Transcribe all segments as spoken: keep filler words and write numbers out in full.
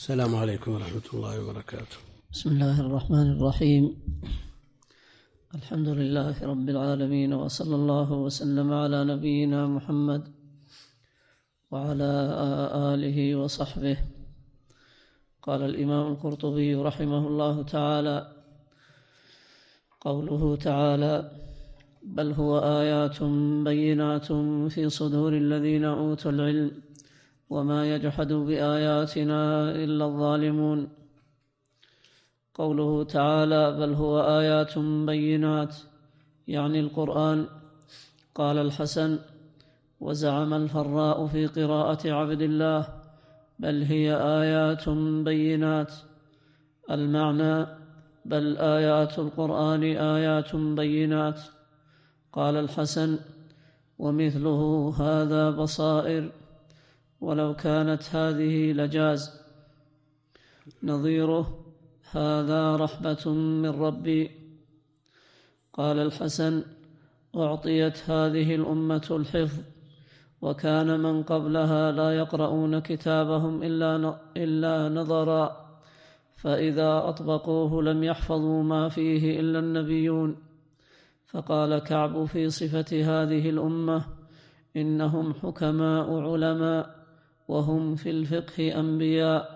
السلام عليكم ورحمة الله وبركاته. بسم الله الرحمن الرحيم. الحمد لله رب العالمين، وصلى الله وسلم على نبينا محمد وعلى آله وصحبه. قال الإمام القرطبي رحمه الله تعالى: قوله تعالى: بل هو آيات بينات في صدور الذين أوتوا العلم وما يجحد بآياتنا إلا الظالمون. قوله تعالى: بل هو آيات بينات، يعني القرآن. قال الحسن: وزعم الفراء في قراءة عبد الله: بل هي آيات بينات، المعنى: بل آيات القرآن آيات بينات. قال الحسن: ومثله هذا بصائر، ولو كانت هذه لجاز. نظيره: هذا رحمة من ربي. قال الحسن: أعطيت هذه الأمة الحفظ، وكان من قبلها لا يقرؤون كتابهم إلا نظرا، فإذا أطبقوه لم يحفظوا ما فيه إلا النبيون. فقال كعب في صفة هذه الأمة: إنهم حكماء علماء، وهم في الفقه أنبياء.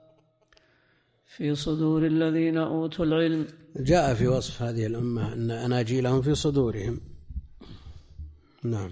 في صدور الذين أوتوا العلم. جاء في وصف هذه الأمة أن أناجيلهم في صدورهم. نعم.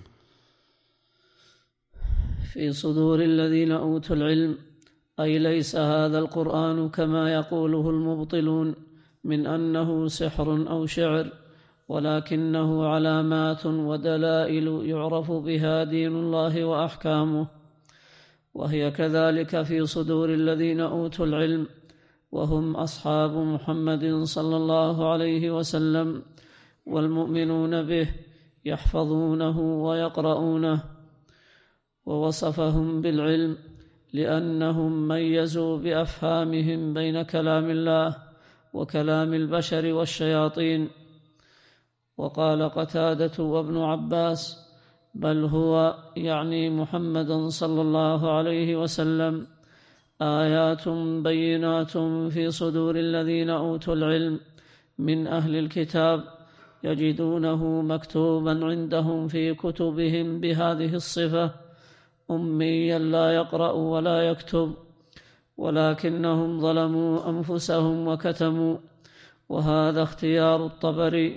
في صدور الذين أوتوا العلم، أي ليس هذا القرآن كما يقوله المبطلون من أنه سحر أو شعر، ولكنه علامات ودلائل يعرف بها دين الله وأحكامه. وهي كذلك في صدور الذين أوتوا العلم، وهم أصحاب محمد صلى الله عليه وسلم، والمؤمنون به يحفظونه ويقرؤونه. ووصفهم بالعلم لأنهم ميزوا بأفهامهم بين كلام الله وكلام البشر والشياطين. وقال قتادة وابن عباس: بل هو، يعني محمدا صلى الله عليه وسلم، آيات بينات في صدور الذين أوتوا العلم من أهل الكتاب، يجدونه مكتوبا عندهم في كتبهم بهذه الصفة: أميا لا يقرأ ولا يكتب، ولكنهم ظلموا أنفسهم وكتموا. وهذا اختيار الطبري.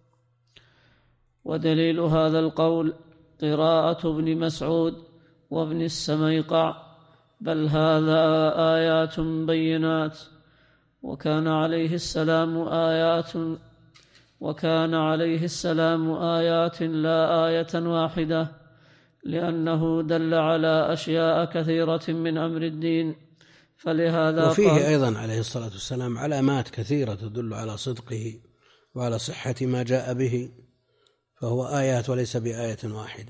ودليل هذا القول قراءة ابن مسعود وابن السميقع: بل هذا آيات بينات. وكان عليه السلام آيات وكان عليه السلام آيات لا آية واحدة، لأنه دل على أشياء كثيرة من أمر الدين. فلهذا وفيه قال أيضا عليه الصلاة والسلام علامات كثيرة تدل على صدقه وعلى صحة ما جاء به، فهو آيات وليس بآية واحدة.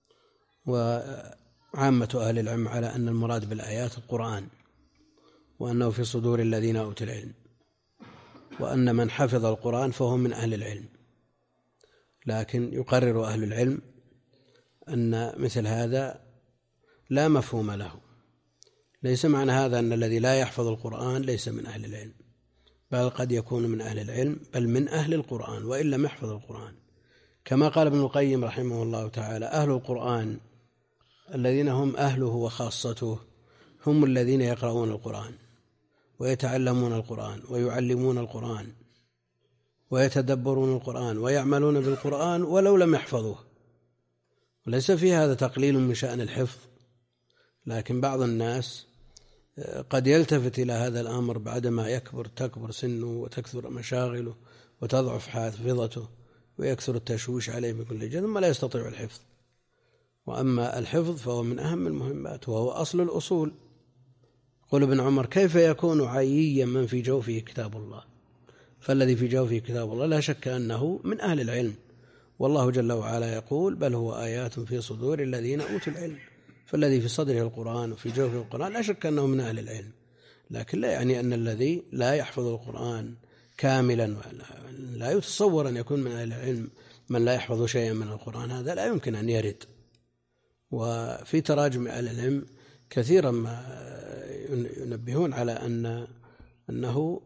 وعامة أهل العلم على أن المراد بالآيات القرآن، وأنه في صدور الذين أوتوا العلم، وأن من حفظ القرآن فهو من أهل العلم. لكن يقرر أهل العلم أن مثل هذا لا مفهوم له. ليس معنى هذا أن الذي لا يحفظ القرآن ليس من أهل العلم، بل قد يكون من أهل العلم، بل من أهل القرآن وإن لم يحفظ القرآن. كما قال ابن القيم رحمه الله تعالى: أهل القرآن الذين هم أهله وخاصته هم الذين يقرؤون القرآن ويتعلمون القرآن ويعلمون القرآن ويتدبرون القرآن ويعملون بالقرآن ولو لم يحفظوه. وليس في هذا تقليل من شأن الحفظ، لكن بعض الناس قد يلتفت إلى هذا الأمر بعدما يكبر تكبر سنه وتكثر مشاغله وتضعف حافظته ويكثر التشويش عليه بكل جهة، ثم لا يستطيع الحفظ. وأما الحفظ فهو من أهم المهمات، وهو أصل الأصول. قل ابن عمر: كيف يكون عييا من في جوفه كتاب الله؟ فالذي في جوفه كتاب الله لا شك أنه من أهل العلم. والله جل وعلا يقول: بل هو آيات في صدور الذين أوتوا العلم. فالذي في صدره القرآن وفي جوفه القرآن لا شك أنه من أهل العلم، لكن لا يعني أن الذي لا يحفظ القرآن كاملا، لا يتصور أن يكون من أهل العلم من لا يحفظ شيئا من القرآن، هذا لا يمكن أن يرد. وفي تراجم أهل العلم كثيرا ما ينبهون على أن أنه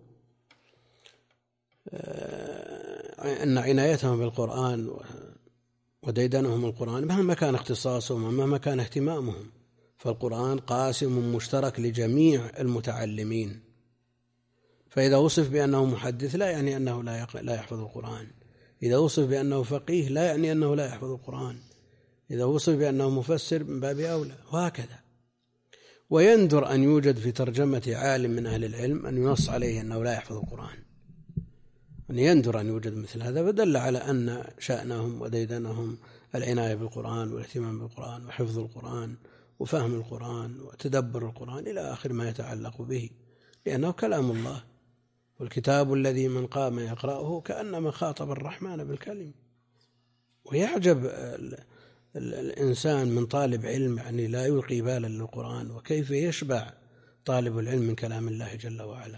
أن عنايتهم بالقرآن وديدنهم القرآن مهما كان اختصاصهم ومهما كان اهتمامهم، فالقرآن قاسم مشترك لجميع المتعلمين. فإذا وصف بأنه محدث لا يعني أنه لا يحفظ القرآن، إذا وصف بأنه فقيه لا يعني أنه لا يحفظ القرآن، إذا وصف بأنه مفسر من باب أولى، وهكذا. ويندر أن يوجد في ترجمة عالم من أهل العلم أن ينص عليه أنه لا يحفظ القرآن، أن يندر أن يوجد مثل هذا، فدل على أن شأنهم وديدنهم العناية بالقرآن والاهتمام بالقرآن وحفظ القرآن وفهم القرآن وتدبر القرآن إلى آخر ما يتعلق به، لأنه كلام الله، والكتاب الذي من قام يقرأه كأنما خاطب الرحمن بالكلم. ويعجب الإنسان من طالب علم يعني لا يلقي بالا للقرآن، وكيف يشبع طالب العلم من كلام الله جل وعلا.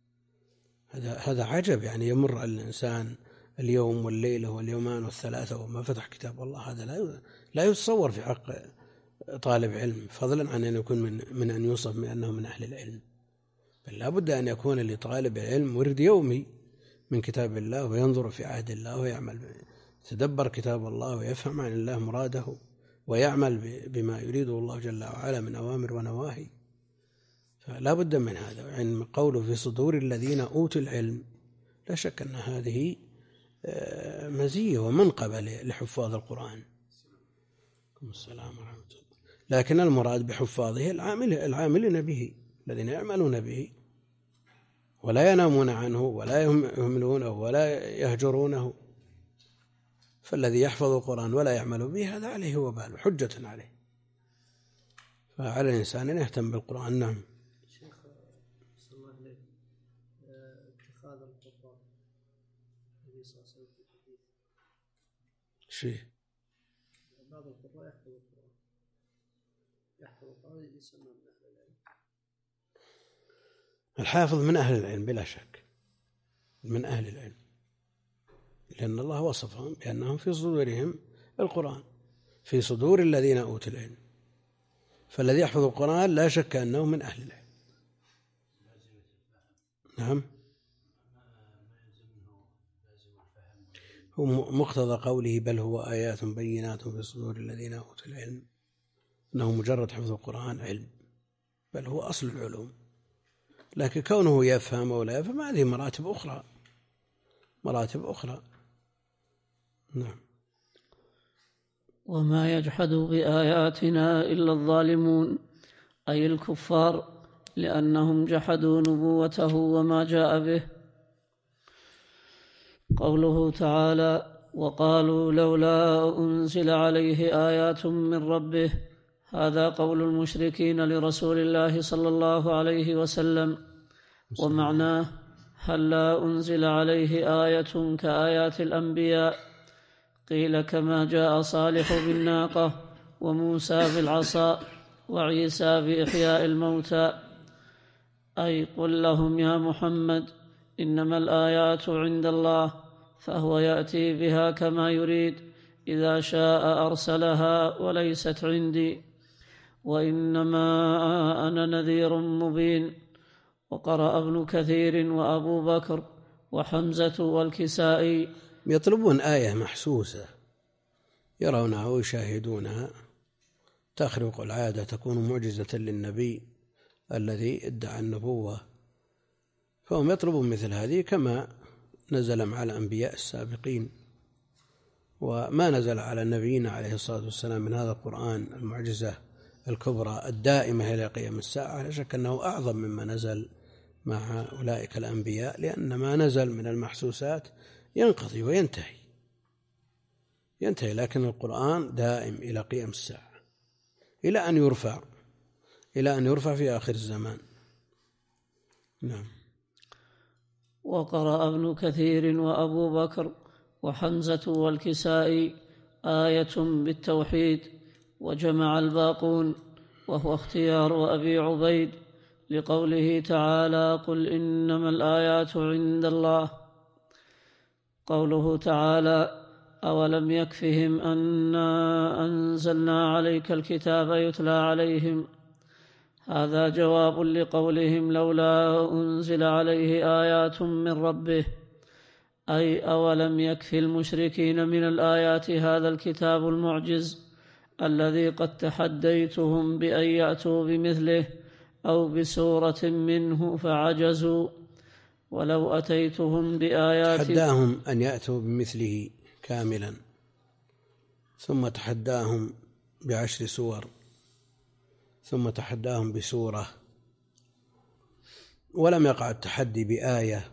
هذا هذا عجب، يعني يمر على الإنسان اليوم والليلة واليومان والثلاثة وما فتح كتاب الله، هذا لا لا يتصور في حق طالب علم، فضلا عن أن يكون من من أن يوصف بأنه من أهل العلم. بل لا بد أن يكون لطالب العلم ورد يومي من كتاب الله، وينظر في عهد الله ويعمل، يتدبر كتاب الله ويفهم عن الله مراده ويعمل بما يريده الله جل وعلا من أوامر ونواهي. فلا بد من هذا. يعني قوله في صدور الذين أوتوا العلم، لا شك أن هذه مزية ومنقبة لحفاظ القرآن. السلام ورحمة الله. لكن المراد بحفاظه العامل العاملين به، الذين يعملون به ولا ينامون عنه ولا يهملونه ولا يهجرونه. فالذي يحفظ القرآن ولا يعمل به هذا عليه وبال، حجة عليه. فعلى الإنسان أن يهتم بالقرآن. نعم. شيخ صلى الله عليه اتخاذ القرآن النبي صلى الله عليه وسلم في الحديث شيء بعض القراء يحفظ القرآن يحفظ القرآن يسمى من أهل العلم. الحافظ من أهل العلم بلا شك، من أهل العلم، لأن الله وصفهم بأنهم في صدورهم القرآن، في صدور الذين أوتوا العلم. فالذي يحفظ القرآن لا شك أنه من أهل العلم. نعم. هو مقتضى قوله بل هو آيات بينات في صدور الذين أوتوا العلم، أنه مجرد حفظ القرآن علم، بل هو أصل العلوم. لكن كونه يفهم أو لا يفهم هذه مراتب أخرى، مراتب أخرى. نعم. وما يجحد بآياتنا إلا الظالمون، أي الكفار، لأنهم جحدوا نبوته وما جاء به. قوله تعالى وقالوا لولا أنزل عليه آيات من ربه، هذا قول المشركين لرسول الله صلى الله عليه وسلم، ومعناه هل لا أنزل عليه آية كآيات الأنبياء؟ قيل كما جاء صالح بالناقة وموسى بالعصا وعيسى بإحياء الموتى. أي قل لهم يا محمد إنما الآيات عند الله، فهو يأتي بها كما يريد، إذا شاء أرسلها وليست عندي، وإنما أنا نذير مبين. وقرأ ابن كثير وأبو بكر وحمزة والكسائي. يطلبون آية محسوسة يرونها ويشاهدونها تخرق العادة، تكون معجزة للنبي الذي ادعى النبوة، فهم يطلبون مثل هذه كما نزل مع الأنبياء السابقين. وما نزل على نبينا عليه الصلاة والسلام من هذا القرآن المعجزة الكبرى الدائمة إلى قيام الساعة لا شك أنه أعظم مما نزل مع أولئك الأنبياء، لأن ما نزل من المحسوسات ينقضي وينتهي ينتهي لكن القرآن دائم إلى قيام الساعة، إلى أن يرفع إلى أن يرفع في آخر الزمان. نعم. وقرأ ابن كثير وأبو بكر وحمزة والكسائي آية بالتوحيد، وجمع الباقون، وهو اختيار أبي عبيد لقوله تعالى قل إنما الآيات عند الله. قوله تعالى أولم يكفهم أنا أنزلنا عليك الكتاب يتلى عليهم، هذا جواب لقولهم لولا أنزل عليه آيات من ربه، أي أولم يكفي المشركين من الآيات هذا الكتاب المعجز الذي قد تحديتهم بأن يأتوا بمثله أو بسورة منه فعجزوا، ولو أتيتهم بآيات تحداهم أن يأتوا بمثله كاملا، ثم تحداهم بعشر سور، ثم تحداهم بسورة، ولم يقع التحدي بآية،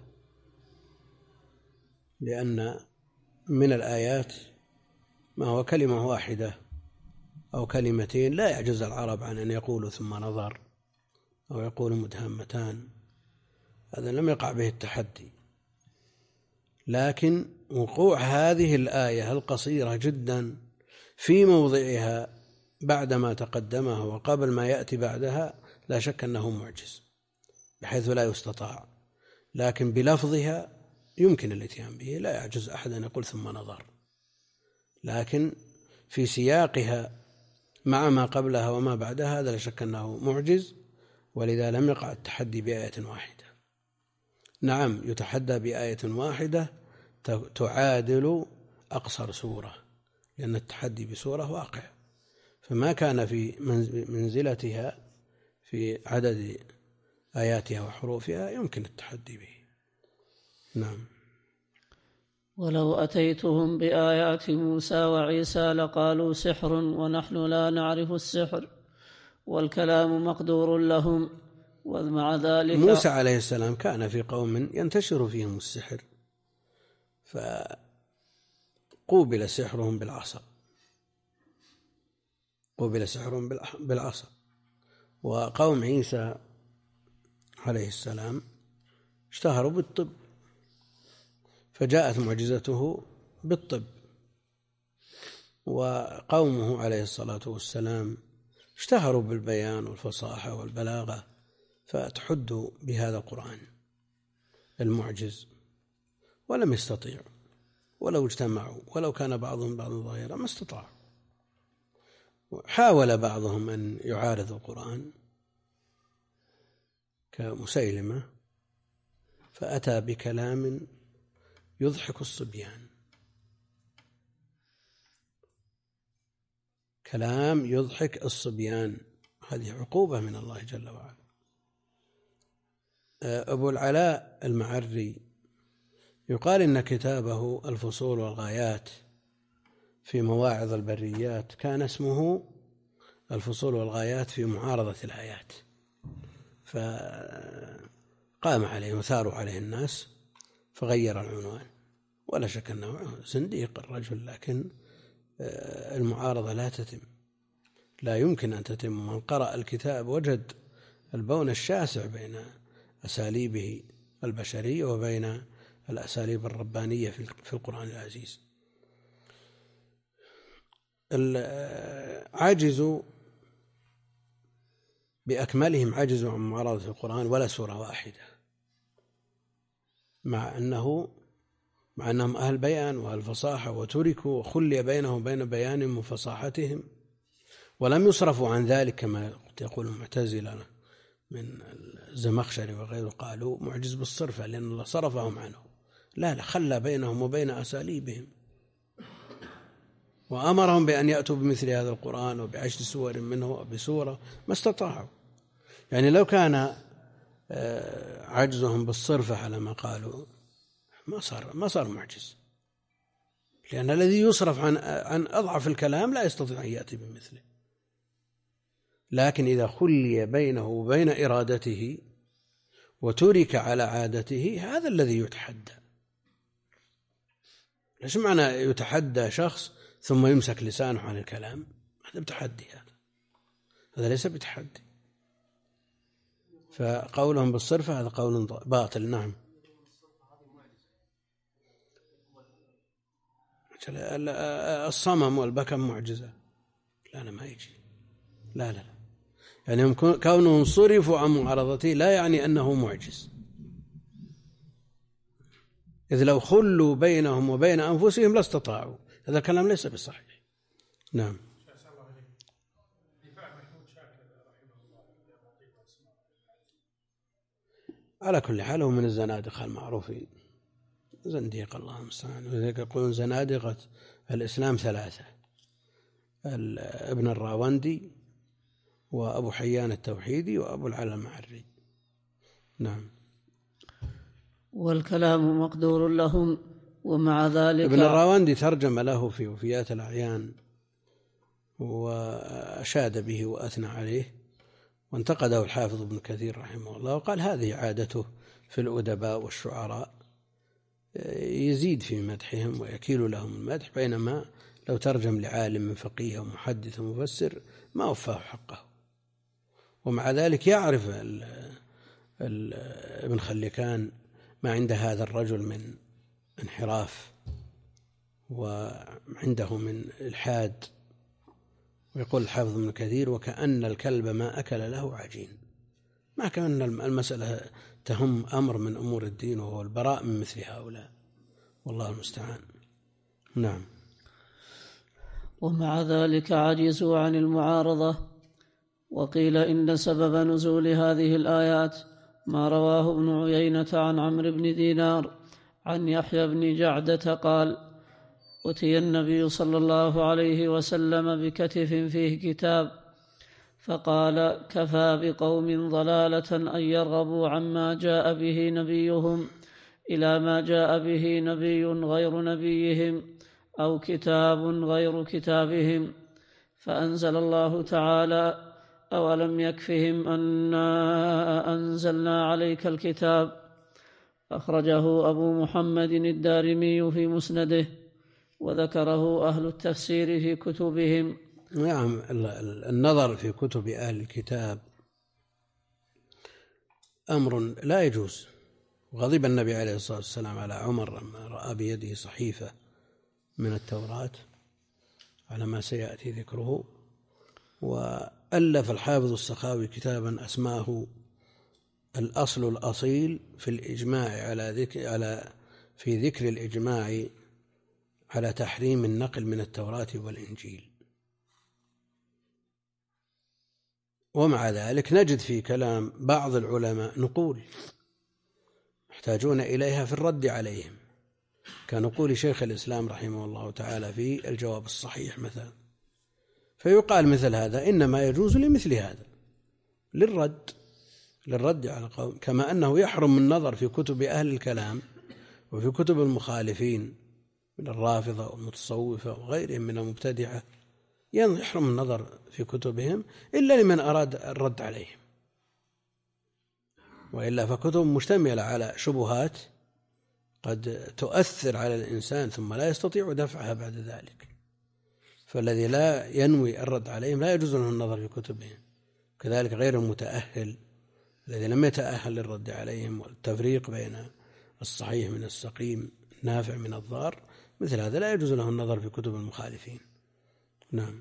لأن من الآيات ما هو كلمة واحدة أو كلمتين لا يعجز العرب عن أن يقولوا ثم نظر أو يقولوا مدهمتان، هذا لم يقع به التحدي. لكن وقوع هذه الآية القصيرة جدا في موضعها بعدما تقدمه وقبل ما يأتي بعدها لا شك أنه معجز بحيث لا يستطاع، لكن بلفظها يمكن الاتيان به، لا يعجز أحد أن يقول ثم نظر، لكن في سياقها مع ما قبلها وما بعدها هذا لا شك أنه معجز، ولذا لم يقع التحدي بآية واحدة. نعم يتحدى بآية واحدة تعادل أقصر سورة، لأن التحدي بسورة واقع، فما كان في منزلتها في عدد آياتها وحروفها يمكن التحدي به. نعم. ولو أتيتهم بآيات موسى وعيسى لقالوا سحر ونحن لا نعرف السحر والكلام مقدور لهم، ومع ذلك موسى عليه السلام كان في قوم ينتشر فيهم السحر، فقوبل سحرهم بالعصا، قوبل سحرهم بالعصا. وقوم عيسى عليه السلام اشتهروا بالطب، فجاءت معجزته بالطب. وقومه عليه الصلاة والسلام اشتهروا بالبيان والفصاحة والبلاغة، فتحدوا بهذا القرآن المعجز ولم يستطيعوا، ولو اجتمعوا ولو كان بعضهم بعض ظاهرا ما استطاعوا. حاول بعضهم أن يعارض القرآن كمسيلمة، فأتى بكلام يضحك الصبيان، كلام يضحك الصبيان، هذه عقوبة من الله جل وعلا. أبو العلاء المعري يقال إن كتابه الفصول والغايات في مواعظ البريات كان اسمه الفصول والغايات في معارضة الآيات، فقام عليه وثاروا عليه الناس فغير العنوان. ولا شك أنه زنديق الرجل، لكن المعارضة لا تتم، لا يمكن أن تتم. من قرأ الكتاب وجد البون الشاسع بين أساليبه البشرية وبين الأساليب الربانية في القرآن العزيز. عجزوا بأكملهم، عجزوا عن معارضة القرآن ولا سورة واحدة، مع أنه مع أنهم أهل بيان وأهل فصاحة، وتركوا وخلي بينهم وبين بيانهم وفصاحتهم، ولم يصرفوا عن ذلك كما يقول المعتزلة من الزمخشري وغيره، قالوا معجز بالصرفة لأن الله صرفهم عنه. لا لا، خلى بينهم وبين أساليبهم وأمرهم بأن يأتوا بمثل هذا القرآن وبعشر سور منه وبسورة، ما استطاعوا. يعني لو كان عجزهم بالصرفة على ما قالوا ما صار ما صار معجز، لأن الذي يصرف عن عن أضعف الكلام لا يستطيع أن يأتي بمثله. لكن إذا خلي بينه وبين إرادته وترك على عادته، هذا الذي يتحدى. ليش معنى يتحدى شخص ثم يمسك لسانه عن الكلام؟ هذا بتحدي، هذا هذا ليس بتحدي. فقولهم بالصرفة هذا قول باطل. نعم. الصمم والبكم معجزة؟ لا لا، ما يجي. لا لا لا، يعني كونهم صرفوا عن معارضته لا يعني أنه معجز، إذ لو خلوا بينهم وبين أنفسهم لا استطاعوا. هذا الكلام ليس بصحيح. نعم. على كل حال هو من الزنادقة المعروفين، زنديق الله المستعان. وذلك يقولون زنادقة الإسلام ثلاثة: ابن الراوندي وأبو حيان التوحيدي وأبو العلا المعري. نعم. والكلام مقدور لهم، ومع ذلك ابن الراوندي ترجم له في وفيات الأعيان وأشاد به وأثنى عليه، وانتقده الحافظ ابن كثير رحمه الله وقال هذه عادته في الأدباء والشعراء، يزيد في مدحهم ويكيل لهم المدح، بينما لو ترجم لعالم من فقيه ومحدث ومفسر ما وفاه حقه. ومع ذلك يعرف ال ال ابن خلكان ما عند هذا الرجل من انحراف وعنده من الحاد. ويقول الحافظ ابن كثير: وكأن الكلب ما أكل له عجين. ما كان المسألة تهم أمر من أمور الدين وهو البراء من مثل هؤلاء، والله المستعان. نعم. ومع ذلك عجزوا عن المعارضة. وقيل إن سبب نزول هذه الآيات ما رواه ابن عيينة عن عمرو بن دينار عن يحيى بن جعدة قال: أتي النبي صلى الله عليه وسلم بكتف فيه كتاب، فقال: كفى بقوم ضلالة أن يرغبوا عما جاء به نبيهم إلى ما جاء به نبي غير نبيهم أو كتاب غير كتابهم. فأنزل الله تعالى: أولم يكفهم أنا أنزلنا عليك الكتاب. أخرجه أبو محمد الدارمي في مسنده، وذكره أهل التفسير في كتبهم. نعم. النظر في كتب أهل الكتاب أمر لا يجوز. وغضب النبي عليه الصلاة والسلام على عمر لما رأى بيده صحيفة من التوراة على ما سيأتي ذكره. وألف الحافظ السخاوي كتابا أسماه الأصل الأصيل في الإجماع على ذكر على في ذكر الإجماع على تحريم النقل من التوراة والإنجيل. ومع ذلك نجد في كلام بعض العلماء نقول يحتاجون إليها في الرد عليهم، كنقول شيخ الإسلام رحمه الله تعالى في الجواب الصحيح مثلا، فيقال مثل هذا إنما يجوز لمثل هذا للرد للرد على القوم، كما أنه يحرم النظر في كتب أهل الكلام وفي كتب المخالفين من الرافضة والمتصوفة وغيرهم من المبتدعة، يحرم النظر في كتبهم إلا لمن أراد الرد عليهم، وإلا فكتب مشتملة على شبهات قد تؤثر على الإنسان ثم لا يستطيع دفعها بعد ذلك، فالذي لا ينوي الرد عليهم لا يجوز له النظر في كتبهم. كذلك غير المتأهل الذي لم يتأهل للرد عليهم والتفريق بين الصحيح من السقيم، النافع من الضار، مثل هذا لا يجوز له النظر في كتب المخالفين. نعم.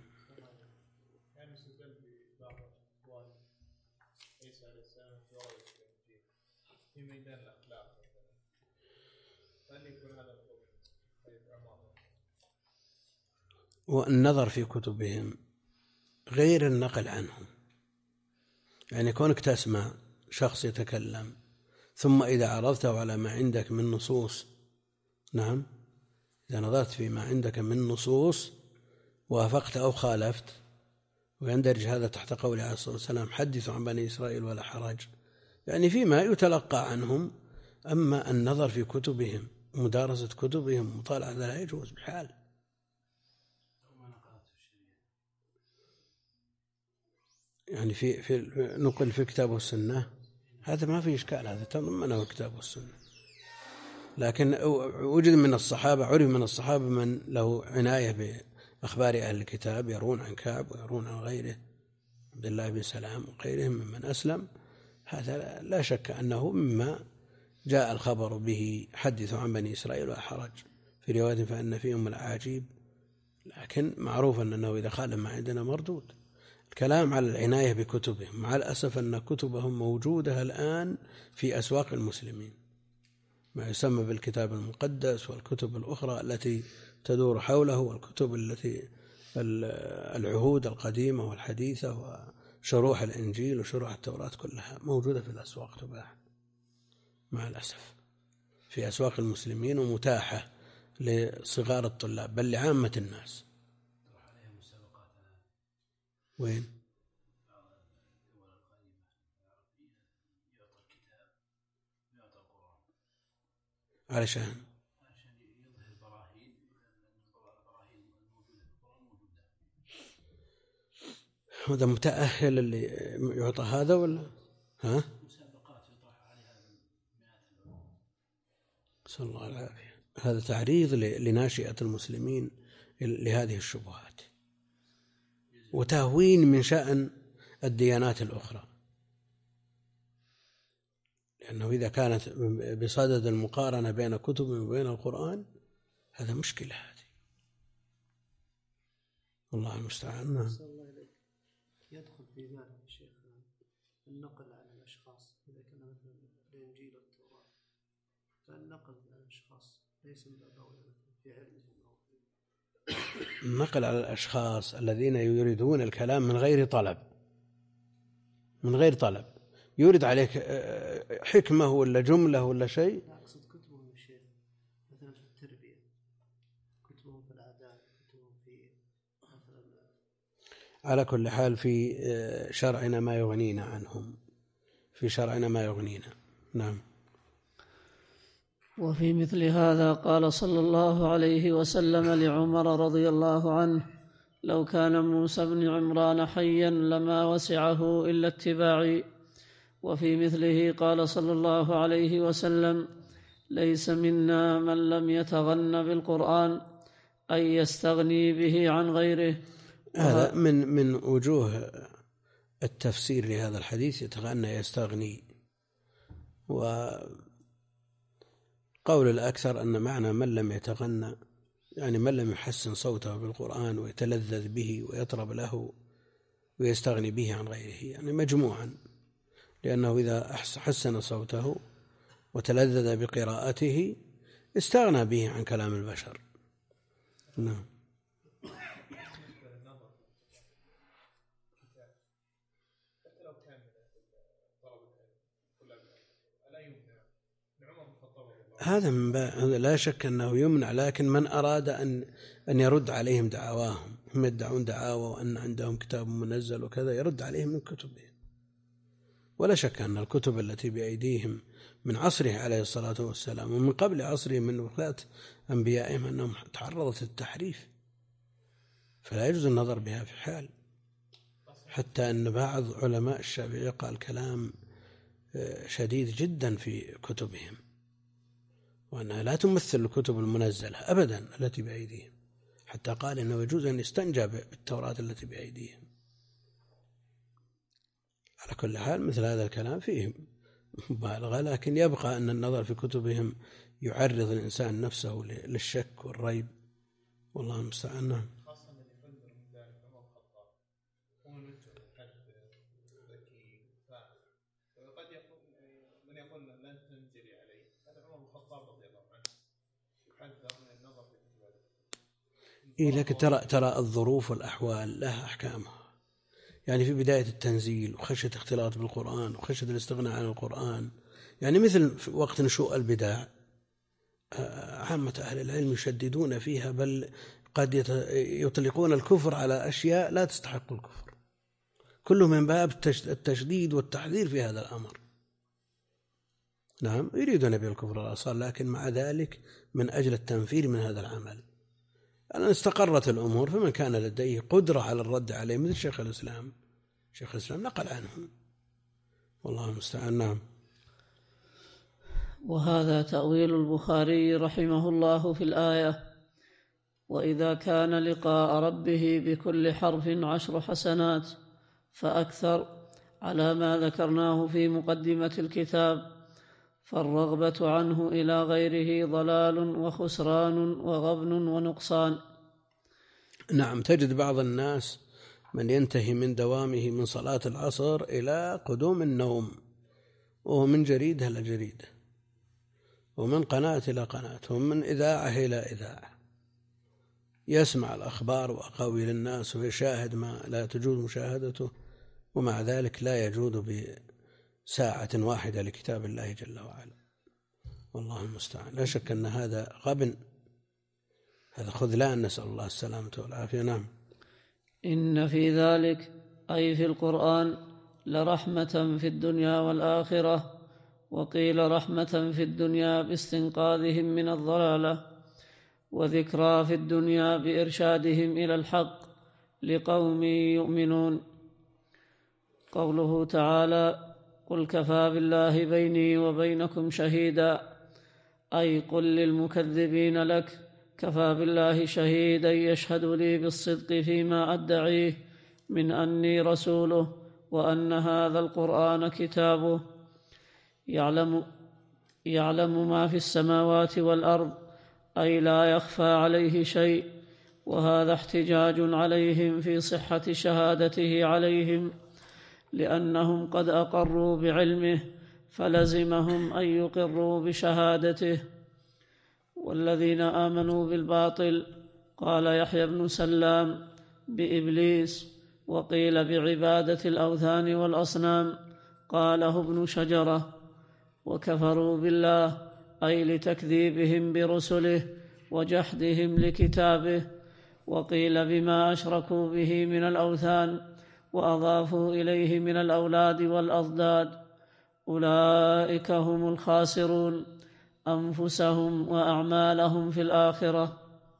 والنظر في كتبهم غير النقل عنهم، يعني كونك تسمع شخص يتكلم ثم إذا عرضته على ما عندك من نصوص، نعم، إذا نظرت فيما عندك من نصوص وافقت أو خالفت، ويندرج هذا تحت قوله عليه الصلاة والسلام: حدثوا عن بني إسرائيل ولا حرج، يعني فيما يتلقى عنهم. أما النظر في كتبهم ومدارسة كتبهم ومطالعة لا يجوز بحال. يعني في في نقل في الكتاب والسنة هذا ما في إشكال، هذا تضمنه الكتاب والسنة، لكن وجد من الصحابة عرف من الصحابة من له عناية بأخبار أهل الكتاب، يرون عن كعب ويرون عن غيره عبد الله بن سلام وغيرهم ممن أسلم، هذا لا شك أنه مما جاء الخبر به: حدثوا عن بني إسرائيل ولا حرج، في رواية فإن فيهم الأعاجيب، لكن معروف أنه إذا خالف ما عندنا مردود. الكلام على العناية بكتبهم، مع الأسف أن كتبهم موجودة الآن في أسواق المسلمين، ما يسمى بالكتاب المقدس والكتب الأخرى التي تدور حوله، والكتب التي العهود القديمة والحديثة وشروح الإنجيل وشروح التوراة كلها موجودة في الأسواق تباع. مع الأسف في أسواق المسلمين ومتاحة لصغار الطلاب بل لعامة الناس. وين؟ علشان هذا متأهل اللي يعطى هذا ولا ها؟ صلى الله العافية. هذا تعريض لناشئة المسلمين لهذه الشبهات وتهوين من شأن الديانات الأخرى، لأنه إذا كانت بصدد المقارنة بين كتب وبين القرآن هذا مشكلة هذه، الله المستعان. يدخل في ذلك الشيخ النقل عن الأشخاص إذا كان مثلا الإنجيل والتوراة، فالنقل عن الأشخاص ليس من باب أولى في علمهم أو في النقل على الأشخاص الذين يريدون الكلام من غير طلب، من غير طلب يورد عليك حكمة ولا جملة ولا شيء. لا أقصد كتبهم يا شيخ مثلا في التربية، كتبهم في العادات، كتبهم في مثلا. على كل حال في شرعنا ما يغنينا عنهم، في شرعنا ما يغنينا. نعم. وفي مثل هذا قال صلى الله عليه وسلم لعمر رضي الله عنه: لو كان موسى بن عمران حيا لما وسعه إلا اتباعي. وفي مثله قال صلى الله عليه وسلم: ليس منا من لم يتغن بالقرآن، أي يستغني به عن غيره. هذا من من وجوه التفسير لهذا الحديث، يتغنى يستغني. وقول الأكثر أن معنى من لم يتغنى يعني من لم يحسن صوته بالقرآن ويتلذذ به ويطرب له ويستغني به عن غيره، يعني مجموعا، لأنه إذا حسن صوته وتلذذ بقراءته استغنى به عن كلام البشر. نعم. هذا من لا شك أنه يمنع، لكن من أراد أن أن يرد عليهم دعواهم، هم يدعون دعاوى وأن عندهم كتاب منزل وكذا، يرد عليهم من كتبهم. ولا شك أن الكتب التي بأيديهم من عصره عليه الصلاة والسلام ومن قبل عصره من وفاة أنبيائهم أنهم تعرضت للتحريف، فلا يجوز النظر بها في حال. حتى أن بعض علماء الشافعية قال كلام شديد جدا في كتبهم، وأنها لا تمثل الكتب المنزلة أبدا التي بأيديهم، حتى قال إنه يجوز أن يستنجى بالتوراة التي بأيديهم. على كل حال مثل هذا الكلام فيه مبالغة، لكن يبقى أن النظر في كتبهم يعرض الإنسان نفسه للشك والريب، والله المستعان. خاصة من يحذر من ذلك عمر الخطاب ومن يتبع الحد ذكي فاعل، وقد يقول من يقول لن تنجري عليه، هذا عمر الخطاب رضي الله عنه يحذر من النظر في كتبه. إيه لكن ترى ترى الظروف والأحوال لها أحكامها، يعني في بداية التنزيل وخشية اختلاط بالقرآن وخشية الاستغناء عن القرآن، يعني مثل في وقت نشوء البدع عامة أهل العلم يشددون فيها، بل قد يطلقون الكفر على أشياء لا تستحق الكفر، كله من باب التشديد والتحذير في هذا الأمر. نعم يريدون بالكفر الأصغر، لكن مع ذلك من أجل التنفير من هذا العمل. أن استقرت الأمور فمن كان لديه قدرة على الرد عليه مثل شيخ الإسلام، شيخ الإسلام نقل عنهم، والله المستعان. نعم. وهذا تأويل البخاري رحمه الله في الآية: وإذا كان لقاء ربه بكل حرف عشر حسنات فأكثر، على ما ذكرناه في مقدمة الكتاب، فالرغبة عنه إلى غيره ضلال وخسران وغبن ونقصان. نعم. تجد بعض الناس من ينتهي من دوامه من صلاة العصر إلى قدوم النوم، وهو من جريدة إلى جريدة، ومن قناة إلى قناة، ومن إذاعة إلى إذاعة، يسمع الأخبار وأقاويل الناس ويشاهد ما لا تجوز مشاهدته، ومع ذلك لا يجود بساعة واحدة لكتاب الله جل وعلا. والله المستعان. لا شك أن هذا غبن، هذا خذلان، نسأل الله السلامة والعافية. نعم. إن في ذلك أي في القرآن لرحمة في الدنيا والآخرة، وقيل رحمة في الدنيا باستنقاذهم من الضلالة، وذكرى في الدنيا بإرشادهم إلى الحق لقوم يؤمنون. قوله تعالى: قل كفى بالله بيني وبينكم شهيدا، أي قل للمكذبين لك كفى بالله شهيدا يشهد لي بالصدق فيما أدعيه من أني رسوله، وأن هذا القرآن كتابه، يعلم, يعلم ما في السماوات والأرض، أي لا يخفى عليه شيء. وهذا احتجاج عليهم في صحة شهادته عليهم، لأنهم قد أقروا بعلمه، فلزمهم أن يقروا بشهادته. والذين آمنوا بالباطل، قال يحيى بن سلام، بإبليس، وقيل بعبادة الأوثان والأصنام، قاله ابن شجرة. وكفروا بالله، أي لتكذيبهم برسله وجحدهم لكتابه. وقيل بما أشركوا به من الأوثان وأضافوا إليه من الأولاد والأضداد، أولئك هم الخاسرون أنفسهم وأعمالهم في الآخرة.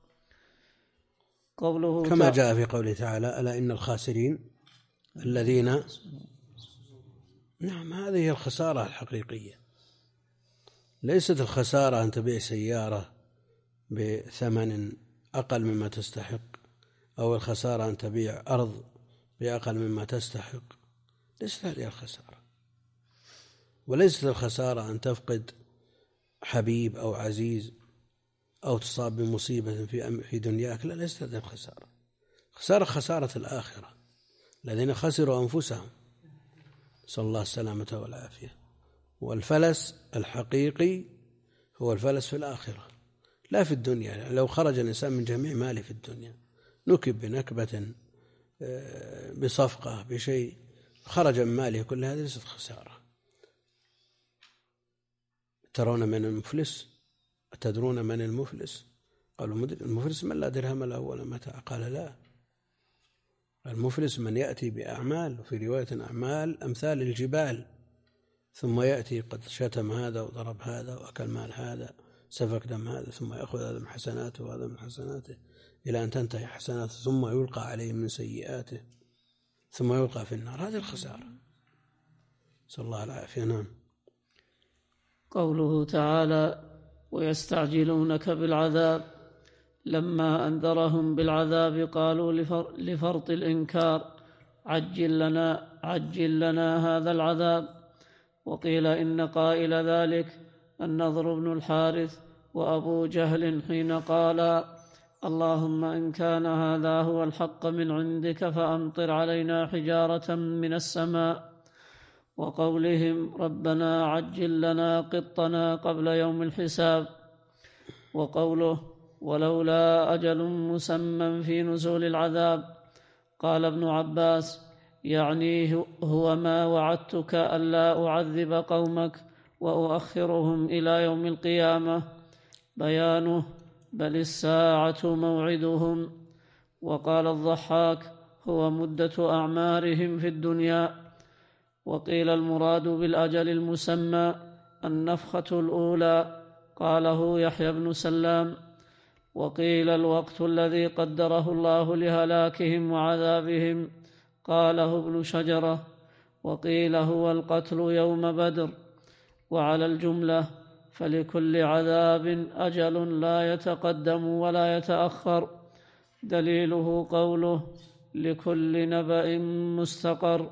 قوله كما جاء في قوله تعالى: ألا إن الخاسرين الذين. نعم، هذه هي الخسارة الحقيقية. ليست الخسارة أن تبيع سيارة بثمن أقل مما تستحق، أو الخسارة أن تبيع أرض بأقل مما تستحق. ليست هذه الخسارة. وليست الخسارة أن تفقد حبيب أو عزيز أو تصاب بمصيبة في في دنياك. لا، ليست هذه الخسارة. خسارة خسارة الآخرة، الذين خسروا أنفسهم، نسأل الله السلامة والعافية. والفلس الحقيقي هو الفلس في الآخرة، لا في الدنيا. لو خرج الإنسان من جميع ماله في الدنيا، نكب بنكبة، بصفقة، بشيء، خرج من ماله، كل هذه ليست خسارة. ترون من المفلس؟ أتدرون من المفلس؟ قالوا المفلس من لا درهم له ولا متاع. قال لا، المفلس من يأتي بأعمال، وفي رواية أعمال أمثال الجبال، ثم يأتي قد شتم هذا وضرب هذا وأكل مال هذا، سفك دم هذا، ثم يأخذ هذا من حسناته وهذا من حسناته، إلى أن تنتهي حسناته، ثم يلقى عليه من سيئاته، ثم يلقى في النار. هذه الخسارة، نسأل الله العافية. نعم. قوله تعالى: ويستعجلونك بالعذاب، لما أنذرهم بالعذاب قالوا لفرط الإنكار: عجل لنا عجل لنا هذا العذاب. وقيل إن قائل ذلك النضر بن الحارث وأبو جهل، حين قال: اللهم إن كان هذا هو الحق من عندك فأمطر علينا حجارة من السماء. وقولهم: ربنا عجل لنا قطنا قبل يوم الحساب. وقوله: ولولا أجل مسمى في نزول العذاب، قال ابن عباس: يعني هو ما وعدتك ألا أعذب قومك وأؤخرهم إلى يوم القيامة. بيانه: بل الساعة موعدهم. وقال الضحاك: هو مدة أعمارهم في الدنيا. وقيل المراد بالأجل المسمى النفخة الأولى، قاله يحيى بن سلام. وقيل الوقت الذي قدره الله لهلاكهم وعذابهم، قاله ابن شجرة. وقيل هو القتل يوم بدر. وعلى الجملة فلكل عذاب أجل لا يتقدم ولا يتأخر. دليله قوله: لكل نبأ مستقر.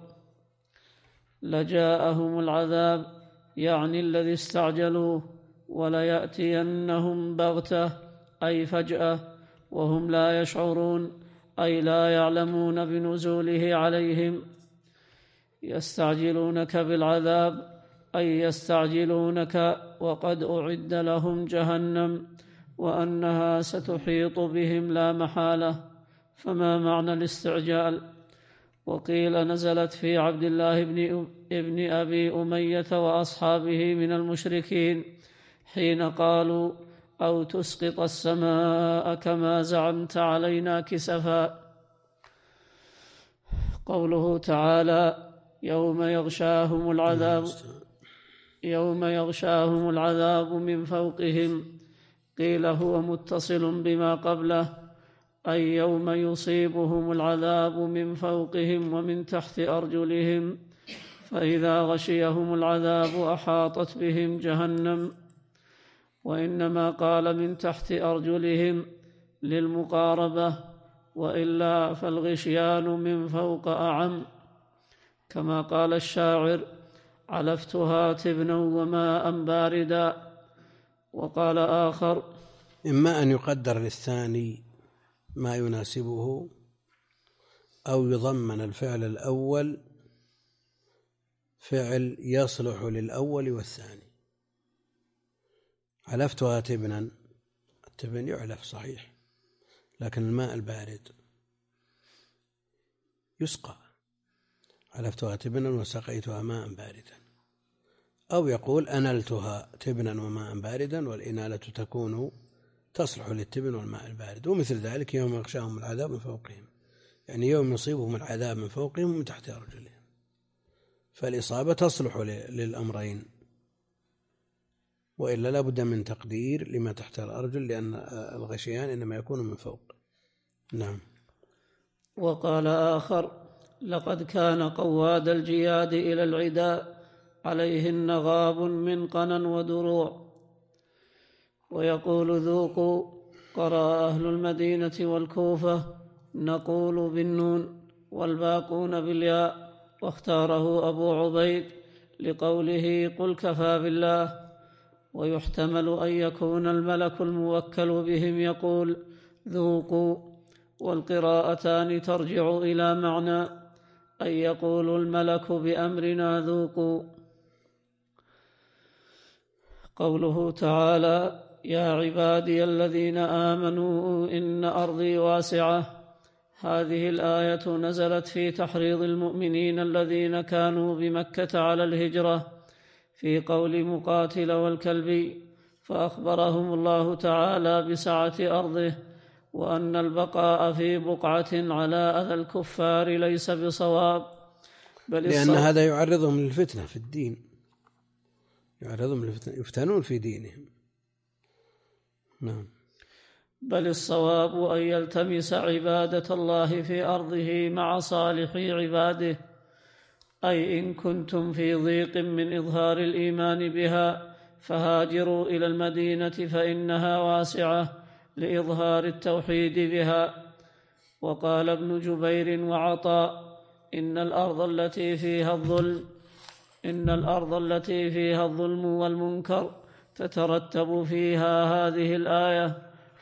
لجاءهم العذاب، يعني الذي استعجلوه، وليأتينهم بغتة، أي فجأة، وهم لا يشعرون، أي لا يعلمون بنزوله عليهم. يستعجلونك بالعذاب، أي يستعجلونك وقد أعد لهم جهنم، وأنها ستحيط بهم لا محالة. فما معنى الاستعجال؟ وقيل نزلت في عبد الله بن ابن أبي أمية وأصحابه من المشركين، حين قالوا أو تسقط السماء كما زعمت علينا كسفا. قوله تعالى يوم يغشاهم العذاب يوم يغشاهم العذاب من فوقهم، قيل هو متصل بما قبله، أي يوم يصيبهم العذاب من فوقهم ومن تحت أرجلهم، فإذا غشيهم العذاب أحاطت بهم جهنم. وإنما قال من تحت أرجلهم للمقاربة، وإلا فالغشيان من فوق أعم، كما قال الشاعر علفتها تبنا وماء باردا. وقال آخر إما أن يقدر للثاني ما يناسبه، أو يضمن الفعل الأول فعل يصلح للأول والثاني. علفتها تبنا، التبن يعلف صحيح، لكن الماء البارد يسقى. علفتها تبنا وسقيتها ماء باردا. أو يقول أنلتها تبنا وماء باردا، والإنالة تكون تصلح للتبن والماء البارد. ومثل ذلك يوم يغشاهم العذاب من فوقهم، يعني يوم يصيبهم العذاب من فوقهم ومن تحت أرجلهم، فالإصابة تصلح للأمرين، وإلا لا بد من تقدير لما تحت الأرجل، لأن الغشيان إنما يكون من فوق. نعم. وقال آخر لقد كان قواد الجياد إلى العداء عليهن غاب من قنا ودروع. ويقول ذوقوا قرأ أهل المدينة والكوفة نقول بالنون والباقون بالياء، واختاره أبو عبيد لقوله قل كفى بالله. ويحتمل أن يكون الملك الموكل بهم يقول ذوقوا، والقراءتان ترجع إلى معنى أن يقول الملك بأمرنا ذوقوا. قوله تعالى يا عبادي الذين آمنوا إن أرضي واسعة، هذه الآية نزلت في تحريض المؤمنين الذين كانوا بمكة على الهجرة في قول مقاتل والكلبي، فأخبرهم الله تعالى بسعة أرضه، وأن البقاء في بقعة على أذى الكفار ليس بصواب، بل لأن هذا يعرضهم للفتنة في الدين، يعرضهم للفتنة، يفتنون في دينهم. نعم. بل الصواب أن يلتمس عبادة الله في أرضه مع صالح عباده، أي إن كنتم في ضيق من إظهار الإيمان بها فهاجروا إلى المدينة فإنها واسعة لإظهار التوحيد بها. وقال ابن جبير وعطاء إن الأرض التي فيها الظلم إن الأرض التي فيها الظلم والمنكر تترتب فيها هذه الآية،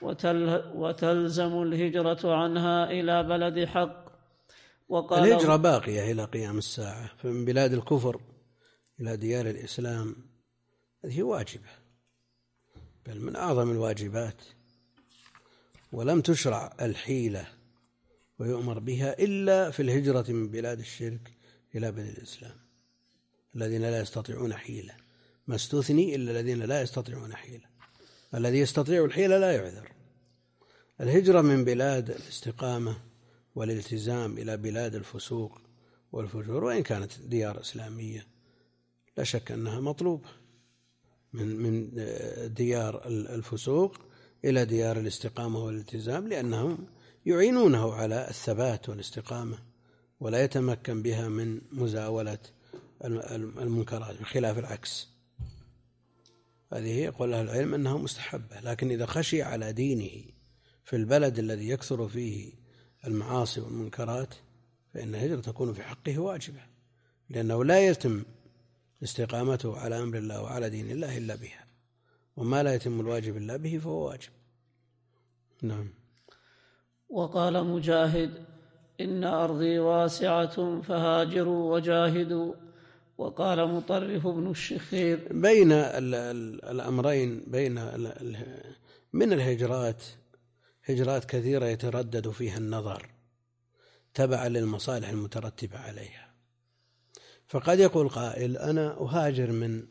وتلزم الهجرة عنها إلى بلد حق. وقال الهجرة باقية إلى قيام الساعة، فمن بلاد الكفر إلى ديار الإسلام هذه واجبة، بل من أعظم الواجبات، ولم تشرع الحيلة ويؤمر بها إلا في الهجرة من بلاد الشرك إلى بلاد الإسلام، الذين لا يستطيعون حيلة، ما استثني إلا الذين لا يستطيعون حيلة، الذي يستطيع الحيلة لا يعذر. الهجرة من بلاد الاستقامة والالتزام إلى بلاد الفسوق والفجور، وإن كانت ديار إسلامية لا شك أنها مطلوبة، من من ديار الفسوق إلى ديار الاستقامة والالتزام، لأنهم يعينونه على الثبات والاستقامة، ولا يتمكن بها من مزاولة المنكرات، بخلاف العكس. هذه يقول أهل العلم أنها مستحبة، لكن إذا خشي على دينه في البلد الذي يكثر فيه المعاصي والمنكرات فإن الهجرة تكون في حقه واجبة، لأنه لا يتم استقامته على أمر الله وعلى دين الله إلا بها، وما لا يتم الواجب إلا به فهو واجب. نعم. وقال مجاهد إن أرضي واسعة فهاجروا وجاهدوا. وقال مطرف بن الشخير بين الأمرين، بين من الهجرات هجرات كثيرة يتردد فيها النظر تبعا للمصالح المترتبة عليها، فقد يقول قائل أنا أهاجر من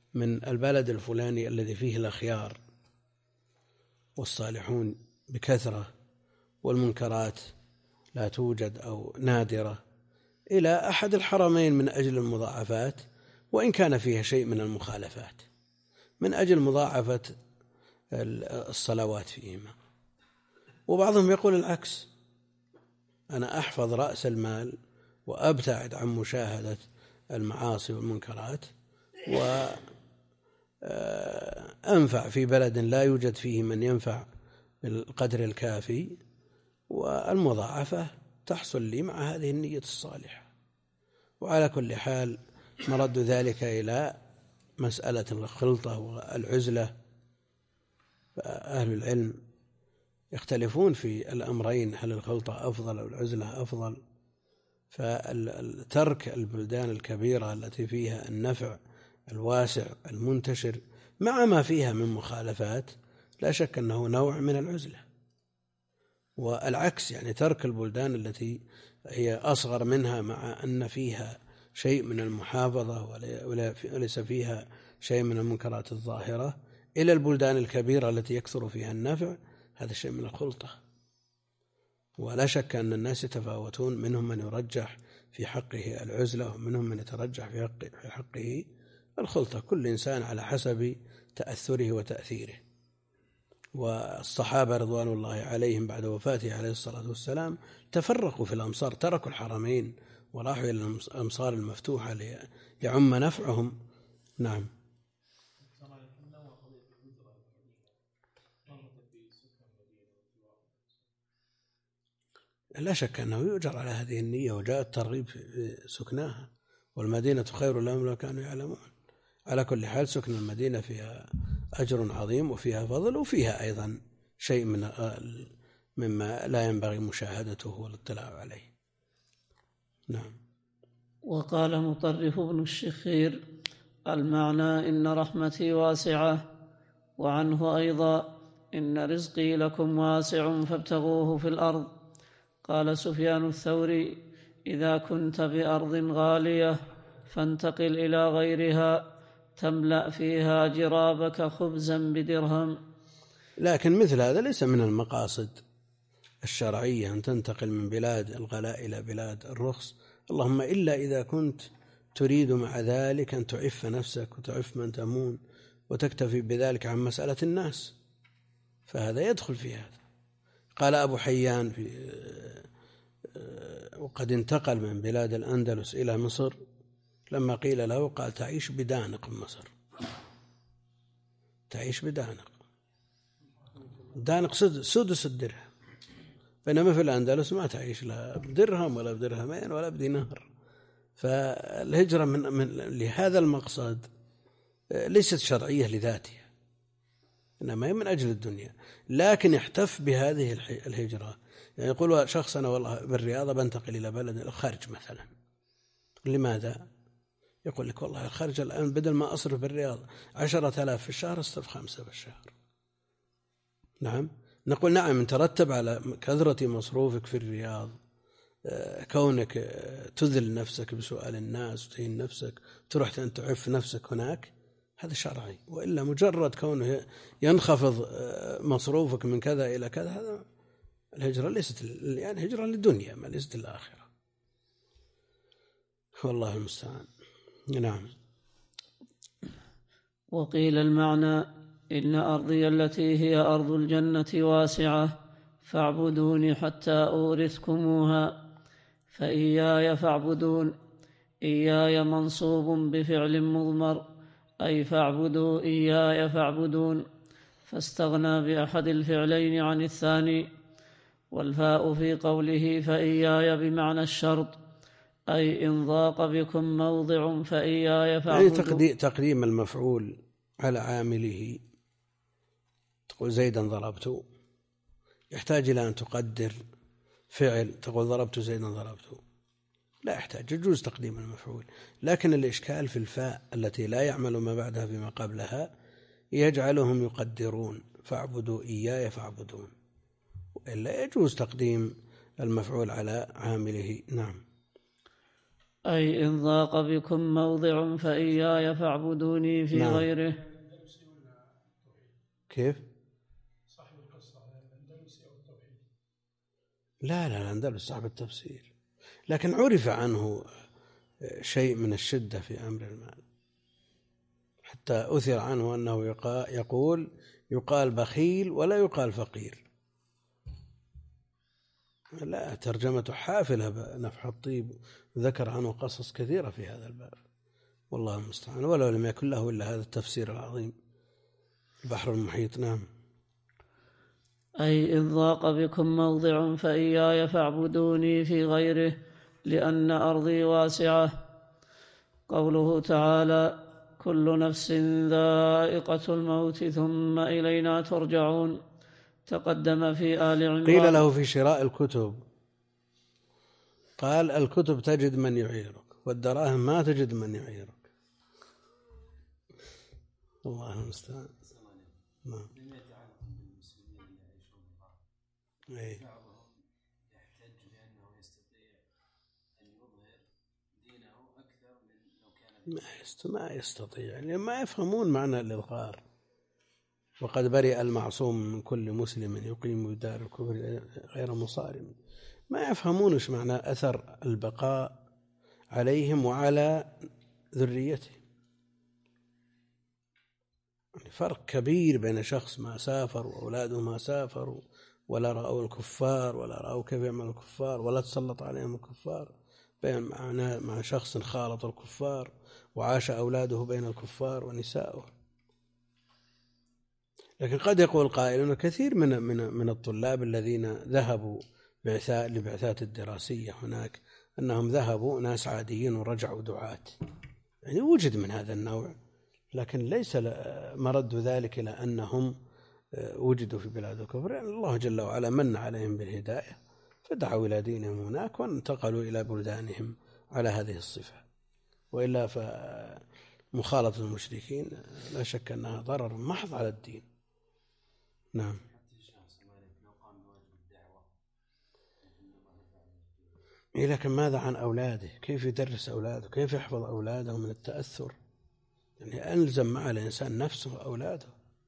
من البلد الفلاني الذي فيه الأخيار والصالحون بكثرة والمنكرات لا توجد أو نادرة، إلى أحد الحرمين من أجل المضاعفات وإن كان فيها شيء من المخالفات، من أجل مضاعفة الصلوات فيهما. وبعضهم يقول العكس، أنا أحفظ رأس المال وأبتعد عن مشاهدة المعاصي والمنكرات، وأنفع في بلد لا يوجد فيه من ينفع بالقدر الكافي، والمضاعفة تحصل لي مع هذه النية الصالحة. وعلى كل حال مرد ذلك إلى مسألة الخلطة والعزلة، فأهل العلم يختلفون في الأمرين، هل الخلطة أفضل أو العزلة أفضل. فترك البلدان الكبيرة التي فيها النفع الواسع المنتشر مع ما فيها من مخالفات لا شك أنه نوع من العزلة، والعكس يعني ترك البلدان التي هي أصغر منها مع أن فيها شيء من المحافظة وليس فيها شيء من المنكرات الظاهرة إلى البلدان الكبيرة التي يكثر فيها النفع، هذا شيء من الخلطة. ولا شك أن الناس يتفاوتون، منهم من يرجح في حقه العزلة ومنهم من يترجح في حقه الخلطة، كل إنسان على حسب تأثره وتأثيره. والصحابة رضوان الله عليهم بعد وفاته عليه الصلاة والسلام تفرقوا في الأمصار، تركوا الحرمين وراحوا إلى الأمصار المفتوحة ليعم نفعهم. نعم. لا شك أنه يؤجر على هذه النية، وجاء الترغيب في سكناها، والمدينة خير لهم لو كانوا يعلمون. على كل حال سكن المدينة فيها أجر عظيم وفيها فضل، وفيها أيضا شيء من مما لا ينبغي مشاهدته والاطلاع عليه. نعم. وقال مطرف بن الشخير: المعنى إن رحمتي واسعة، وعنه أيضا إن رزقي لكم واسع فابتغوه في الأرض. قال سفيان الثوري: إذا كنت بأرض غالية فانتقل إلى غيرها تملأ فيها جرابك خبزا بدرهم. لكن مثل هذا ليس من المقاصد الشرعية أن تنتقل من بلاد الغلاء إلى بلاد الرخص، اللهم إلا إذا كنت تريد مع ذلك أن تعف نفسك وتعف من تمون وتكتفي بذلك عن مسألة الناس، فهذا يدخل في هذا. قال أبو حيان في وقد انتقل من بلاد الأندلس إلى مصر، لما قيل له قال: تعيش بدانق مصر، تعيش بدانق. دانق سدس الدرهم، بينما في الأندلس ما تعيش لا بدرهم ولا بدرهمين ولا بدينار. فالهجرة من, من لهذا المقصد ليست شرعية لذاتها، إنما هي من أجل الدنيا، لكن يحتف بهذه الهجرة. يعني يقول شخص: أنا والله بالرياضة بنتقل إلى بلد الخارج مثلا، لماذا؟ يقول لك: والله الخارج الآن بدل ما أصرف بالرياض عشرة آلاف في الشهر أصرف خمسة في الشهر. نعم، نقول: نعم، ترتب على كثرة مصروفك في الرياض كونك تذل نفسك بسؤال الناس وتهين نفسك تروح أن تعف نفسك هناك، هذا شرعي. وإلا مجرد كونه ينخفض مصروفك من كذا إلى كذا، هذا الهجرة ليست يعني هجرة للدنيا ما ليست للآخرة، والله المستعان. نعم. وقيل المعنى إن أرضي التي هي أرض الجنة واسعة فاعبدوني حتى أورثكموها. فإياي فاعبدون، إياي منصوب بفعل مضمر، أي فاعبدوا إياي فاعبدون، فاستغنى بأحد الفعلين عن الثاني. والفاء في قوله فإياي بمعنى الشرط، أي إن ضاق بكم موضع فإياي فاعبدوا. يعني تقديم المفعول على عامله. تقول زيدا ضربت، يحتاج إلى أن تقدر فعل، تقول ضربت زيدا ضربت، لا يحتاج، يجوز تقديم المفعول. لكن الإشكال في الفاء التي لا يعمل ما بعدها فيما قبلها، يجعلهم يقدرون فاعبدوا إياي فاعبدون، وإلا يجوز تقديم المفعول على عامله. نعم. أي إن ضاق بكم موضع فإياي فاعبدوني في نعم. غيره. كيف؟ لا لا الأندلس صاحب التفسير، لكن عرف عنه شيء من الشدة في أمر المال، حتى أثر عنه أنه يقول يقال بخيل ولا يقال فقير. لا، ترجمته حافلة بنفح الطيب، ذكر عنه قصص كثيرة في هذا الباب، والله المستعان، ولو لم يكن له إلا هذا التفسير العظيم البحر المحيط. نعم. أي إذ ضاق بكم موضع فإياي فاعبدوني في غيره لأن أرضي واسعة. قوله تعالى كل نفس ذائقة الموت ثم إلينا ترجعون تقدم في آل عمران. قيل له في شراء الكتب قال الكتب تجد من يعيرك والدراهم ما تجد من يعيرك. الله المستعان. نعم. أي. ما يستطيع يعني ما يفهمون معنى الإظهار. وقد برئ المعصوم من كل مسلم يقيم بدار الكفر غير مصارم. ما يفهمون ايش معنى أثر البقاء عليهم وعلى ذريتهم. فرق كبير بين شخص ما سافر وأولاده ما سافروا ولا رأوا الكفار ولا رأوا كيف يعمل الكفار ولا تسلط عليهم الكفار، بين مع شخص خالط الكفار وعاش أولاده بين الكفار ونساؤه. لكن قد يقول قائل أن كثير من من من الطلاب الذين ذهبوا لبعثات الدراسية هناك أنهم ذهبوا ناس عاديين ورجعوا دعاة، يعني وجد من هذا النوع، لكن ليس مرد ذلك إلى أنهم وجدوا في بلاد الكفر، يعني الله جل وعلا من عليهم بالهداية فدعوا إلى دينهم هناك وانتقلوا إلى بلدانهم على هذه الصفة. وإلا فمخالطة المشركين لا شك أنها ضرر محض على الدين. نعم. إيه لكن ماذا عن أولاده؟ كيف يدرس أولاده؟ كيف يحفظ أولاده من التأثر؟ يعني ألزم مع الإنسان نفسه وأولاده.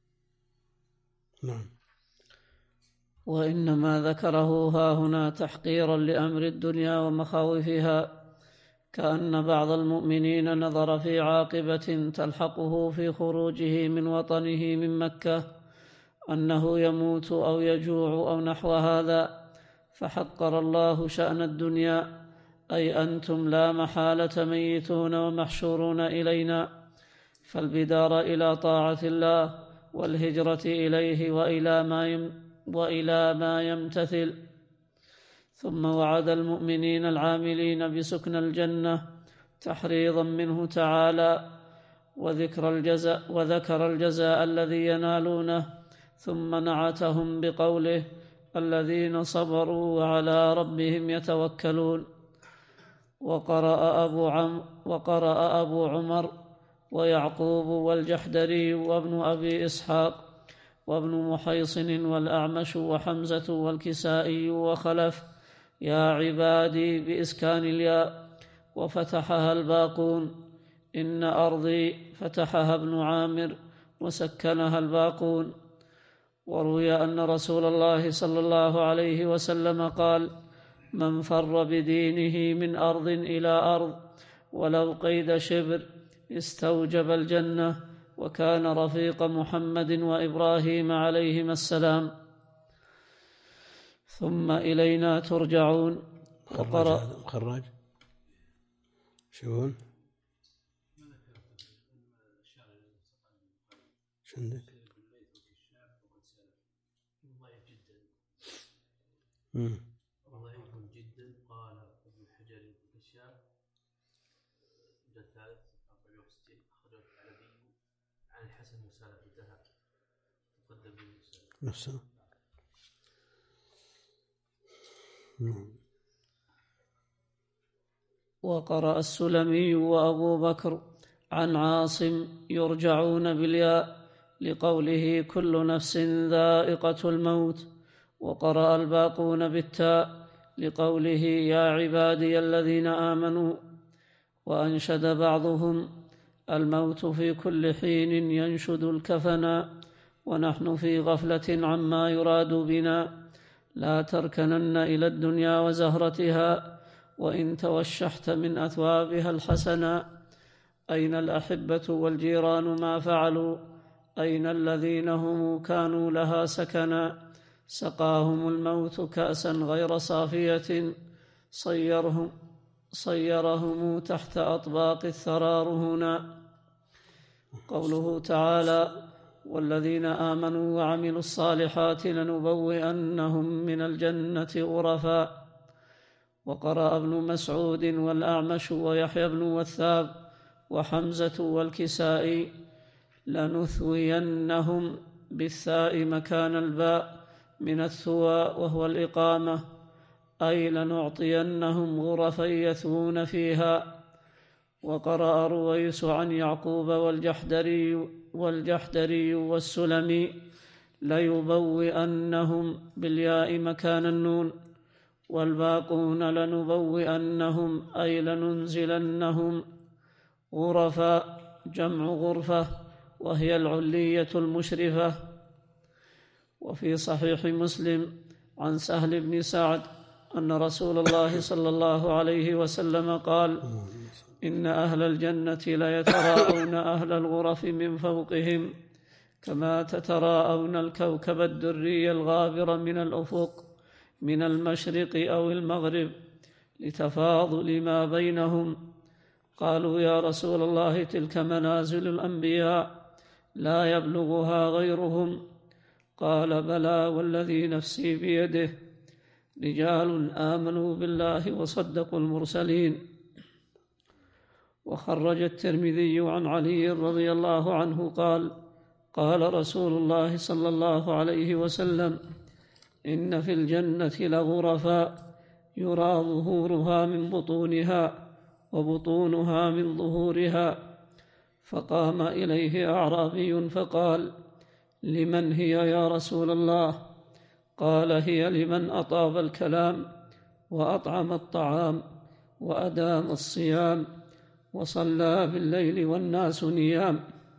نعم. وإنما ذكره ها هنا تحقيرا لأمر الدنيا ومخاوفها، كأن بعض المؤمنين نظر في عاقبة تلحقه في خروجه من وطنه من مكة أنه يموت أو يجوع أو نحو هذا، فحقر الله شأن الدنيا، أي أنتم لا محالة ميتون ومحشورون إلينا، فالبدار إلى طاعة الله والهجرة إليه وإلى ما يم وإلى ما يمتثل. ثم وعد المؤمنين العاملين بسكن الجنة تحريضا منه تعالى وذكر الجزاء وذكر الجزاء الذي ينالونه، ثم نعتهم بقوله الذين صبروا وعلى ربهم يتوكلون. وقرأ أبو, عم وقرأ أبو عمر ويعقوب والجحدري وابن أبي إسحاق وابن محيصن والأعمش وحمزة والكسائي وخلف يا عبادي بإسكان الياء، وفتحها الباقون. إن أرضي فتحها ابن عامر وسكنها الباقون. وروي أن رسول الله صلى الله عليه وسلم قال من فر بدينه من أرض إلى أرض ولو قيد شبر استوجب الجنة، وكان رفيق محمد وإبراهيم عليهما السلام. ثم إلينا ترجعون. وقرأ خراج شون شندك ضعيف جدا. قال ابن حجر في الكشاف الثالث أربعمائة وستين أخرجه العلبي عن الحسن مسالة انتهى تقدم نفسه. وقرأ السلمي وأبو بكر عن عاصم يرجعون بالياء لقوله كل نفس ذائقة الموت، وقرأ الباقون بالتاء لقوله يا عبادي الذين آمنوا. وأنشد بعضهم: الموت في كل حين ينشد الكفنا، ونحن في غفلة عما يراد بنا. لا تركنن إلى الدنيا وزهرتها، وإن توشحت من أثوابها الحسنا. أين الأحبة والجيران ما فعلوا؟ أين الذين هم كانوا لها سكنا؟ سقاهم الموت كأسا غير صافية، صيرهم, صيرهم تحت أطباق الثرى رهنا. قوله تعالى: والذين آمنوا وعملوا الصالحات لنبوئنهم من الجنة غرفا. وقرأ ابن مسعود والأعمش ويحيى بن وثاب وحمزة والكسائي: لنثوينهم بالثاء مكان الباء من الثوى وهو الإقامة، أي لنعطينهم غرفا يثوون فيها. وقرأ رويس عن يعقوب والجحدري والجحدري والسلمي: ليبوئنهم بالياء مكان النون. والباقون لنبوئنهم أي لننزلنهم غرفا، جمع غرفة، وهي العلية المشرفة. وفي صحيح مسلم عن سهل بن سعد أن رسول الله صلى الله عليه وسلم قال: إن أهل الجنة ليتراءون أهل الغرف من فوقهم كما تتراءون الكوكب الدري الغابر من الأفق من المشرق أو المغرب، لتفاضل ما بينهم. قالوا: يا رسول الله، تلك منازل الأنبياء لا يبلغها غيرهم. قال: بلى والذي نفسي بيده، رجال آمنوا بالله وصدقوا المرسلين. وخرج الترمذي عن علي رضي الله عنه قال: قال رسول الله صلى الله عليه وسلم: إن في الجنة لغرفا يرى ظهورها من بطونها وبطونها من ظهورها. فقام إليه أعرابي فقال: لمن هي يا رسول الله؟ قال: هي لمن أطاب الكلام وأطعم الطعام وأدام الصيام وصلى بالليل والناس نيام.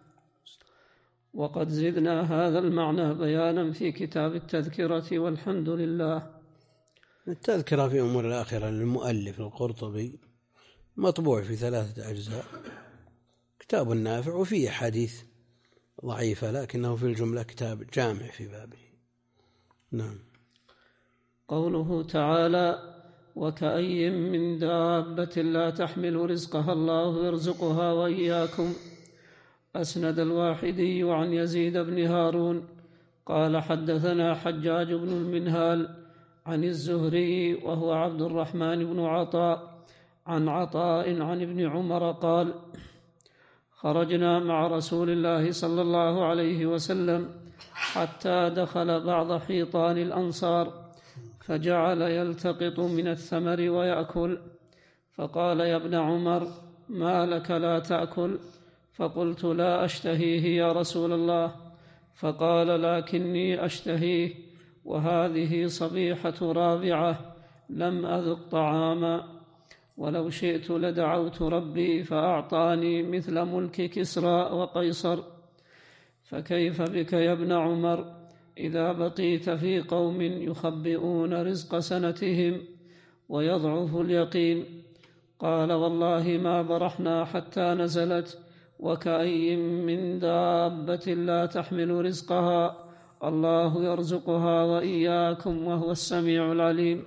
وقد زدنا هذا المعنى بيانا في كتاب التذكرة، والحمد لله. التذكرة في أمور الآخرة للمؤلف القرطبي مطبوع في ثلاثة أجزاء، كتاب نافع وفيه حديث ضعيفة، لكنه في الجملة كتاب جامع في بابه. نعم. قوله تعالى: وكأي من دابة لا تحمل رزقها الله يرزقها وإياكم. أسند الواحدي عن يزيد بن هارون قال: حدثنا حجاج بن المنهال عن الزهري وهو عبد الرحمن بن عطاء عن عطاء عن ابن عمر قال: خرجنا مع رسول الله صلى الله عليه وسلم حتى دخل بعض حيطان الأنصار، فجعل يلتقط من الثمر ويأكل، فقال: يا ابن عمر، ما لك لا تأكل؟ فقلت: لا أشتهيه يا رسول الله. فقال: لكني أشتهيه، وهذه صبيحة رابعة لم أذق طعاما، ولو شئت لدعوت ربي فأعطاني مثل ملك كسرى وقيصر. فكيف بك يا ابن عمر إذا بقيت في قوم يخبئون رزق سنتهم ويضعف اليقين؟ قال: والله ما برحنا حتى نزلت: وكأي من دابة لا تحمل رزقها الله يرزقها وإياكم وهو السميع العليم.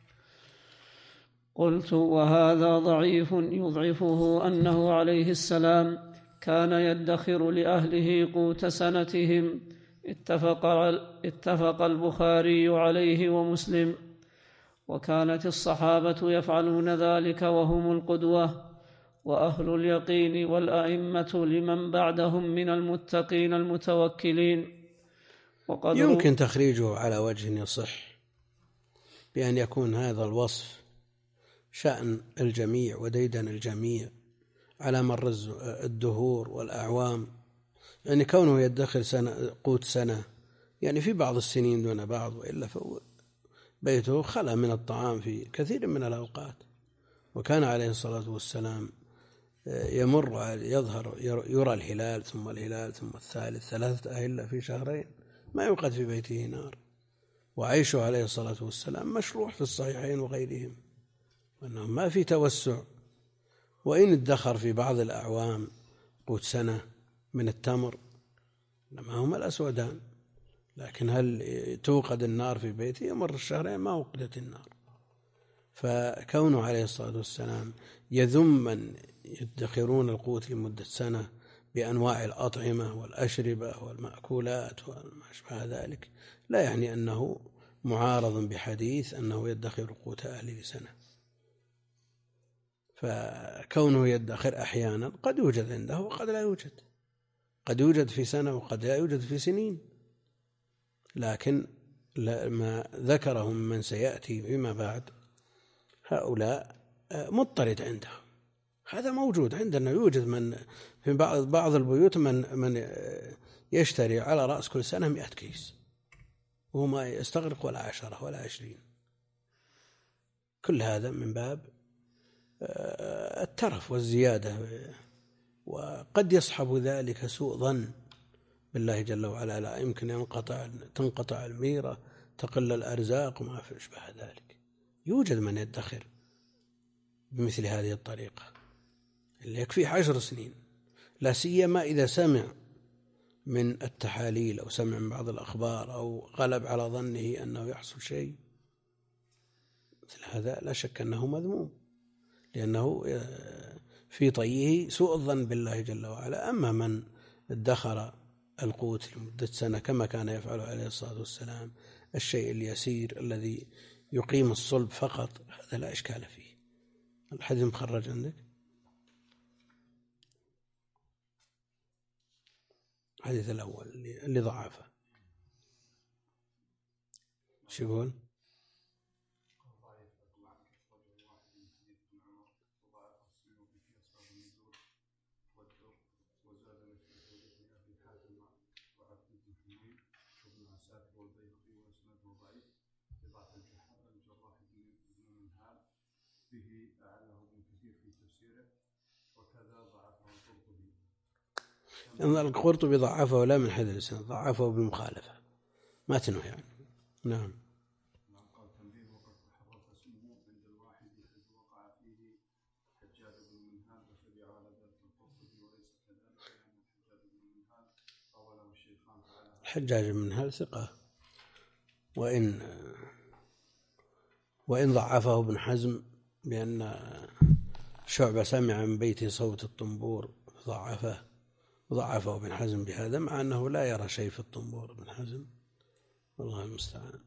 قلت: وهذا ضعيف يضعفه أنه عليه السلام كان يدخر لأهله قوت سنتهم. اتفق, اتفق البخاري عليه ومسلم. وكانت الصحابة يفعلون ذلك وهم القدوة، وأهل اليقين والأئمة لمن بعدهم من المتقين المتوكلين. وقد يمكن تخريجه على وجه يصح بأن يكون هذا الوصف شأن الجميع وديدن الجميع على مر الدهور والأعوام، يعني كونه يدخل سنة قوت سنة يعني في بعض السنين دون بعض، وإلا بيته خلا من الطعام في كثير من الأوقات. وكان عليه الصلاة والسلام يمر يظهر يرى الهلال ثم الهلال ثم الثالث ثلاثة أهلة في شهرين ما يوقد في بيته نار. وعيشه عليه الصلاة والسلام مشروع في الصحيحين وغيرهم، وأنه ما في توسع. وإن ادخر في بعض الأعوام قوت سنة من التمر لما هما الأسودان، لكن هل توقد النار في بيته؟ يمر الشهرين ما وقدت النار. فكونه عليه الصلاة والسلام يذم من يدخرون القوت لمدة سنة بأنواع الأطعمة والأشربة والمأكولات وما أشبه ذلك لا يعني أنه معارض بحديث أنه يدخر قوت أهله لسنة. فكونه يدخر أحيانا قد يوجد عنده وقد لا يوجد، قد يوجد في سنة وقد لا يوجد في سنين، لكن ما ذكره من سيأتي فيما بعد هؤلاء مضطرد عندهم. هذا موجود عندنا، يوجد من في بعض بعض البيوت من من يشتري على رأس كل سنة مئة كيس وهو ما يستغرق ولا عشرة ولا عشرين. كل هذا من باب الترف والزيادة، وقد يصحب ذلك سوء ظن بالله جل وعلا. لا يمكن ينقطع تنقطع الميرة، تقل الأرزاق وما في أشبه ذلك. يوجد من يدخر بمثل هذه الطريقة اللي يكفي عشر سنين، لا سيما إذا سمع من التحاليل أو سمع من بعض الأخبار أو غلب على ظنه أنه يحصل شيء مثل هذا. لا شك أنه مذموم، لأنه في طيه سوء الظن بالله جل وعلا. أما من ادخر القوت لمدة سنة كما كان يفعل عليه الصلاة والسلام، الشيء اليسير الذي يقيم الصلب فقط، هذا لا إشكال فيه. الحديث مخرج عندك؟ الحديث الأول اللي ضعفه شو يقول؟ إن القرطبي ضعفه لا من حيث الإسناد، ضعفه بالمخالفة ما تنوه يعني. نعم. الحجاج بن منهال ثقة، وإن وإن ضعفه ابن حزم بأن شعبة سمع من بيته صوت الطنبور ضعفه، ضعفه ابن حزم بهذا، مع أنه لا يرى شيء في الطنبور ابن حزم، والله المستعان.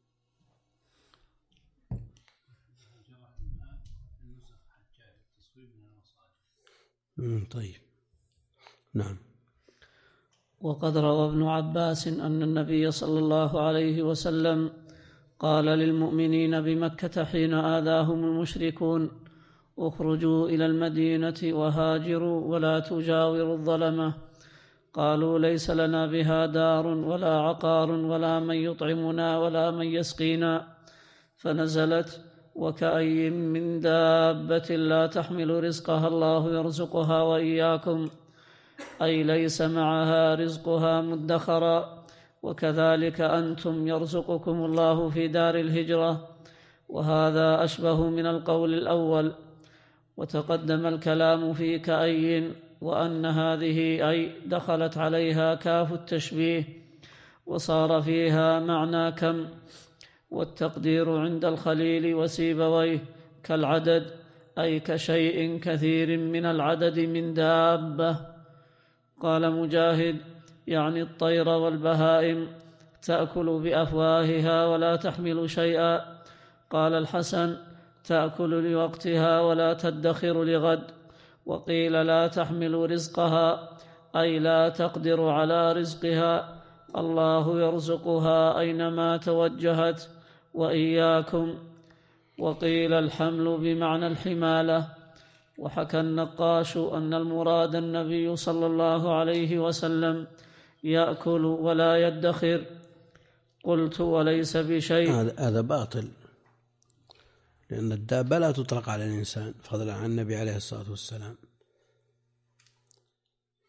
طيب نعم. وقد روى ابن عباس أن النبي صلى الله عليه وسلم قال للمؤمنين بمكة حين آذاهم المشركون: اخرجوا إلى المدينة وهاجروا ولا تجاوروا الظلمة. قالوا: ليس لنا بها دار ولا عقار ولا من يطعمنا ولا من يسقينا. فنزلت: وكأي من دابة لا تحمل رزقها الله يرزقها وإياكم، أي ليس معها رزقها مدخرا، وكذلك أنتم يرزقكم الله في دار الهجرة. وهذا أشبه من القول الأول. وتقدم الكلام في كأي، وأن هذه أي دخلت عليها كاف التشبيه، وصار فيها معنى كم. والتقدير عند الخليل وسيبويه كالعدد، أي كشيء كثير من العدد من دابة. قال مجاهد: يعني الطير والبهائم تأكل بأفواهها ولا تحمل شيئا. قال الحسن: تأكل لوقتها ولا تدخر لغد. وقيل: لا تحمل رزقها، أي لا تقدر على رزقها، الله يرزقها أينما توجهت وإياكم. وقيل: الحمل بمعنى الحمالة. وحكى النقاش أن المراد النبي صلى الله عليه وسلم يأكل ولا يدخر. قلت: وليس بشيء. هذا باطل، لأن الدابة لا تطلق على الإنسان فضلا عن النبي عليه الصلاة والسلام،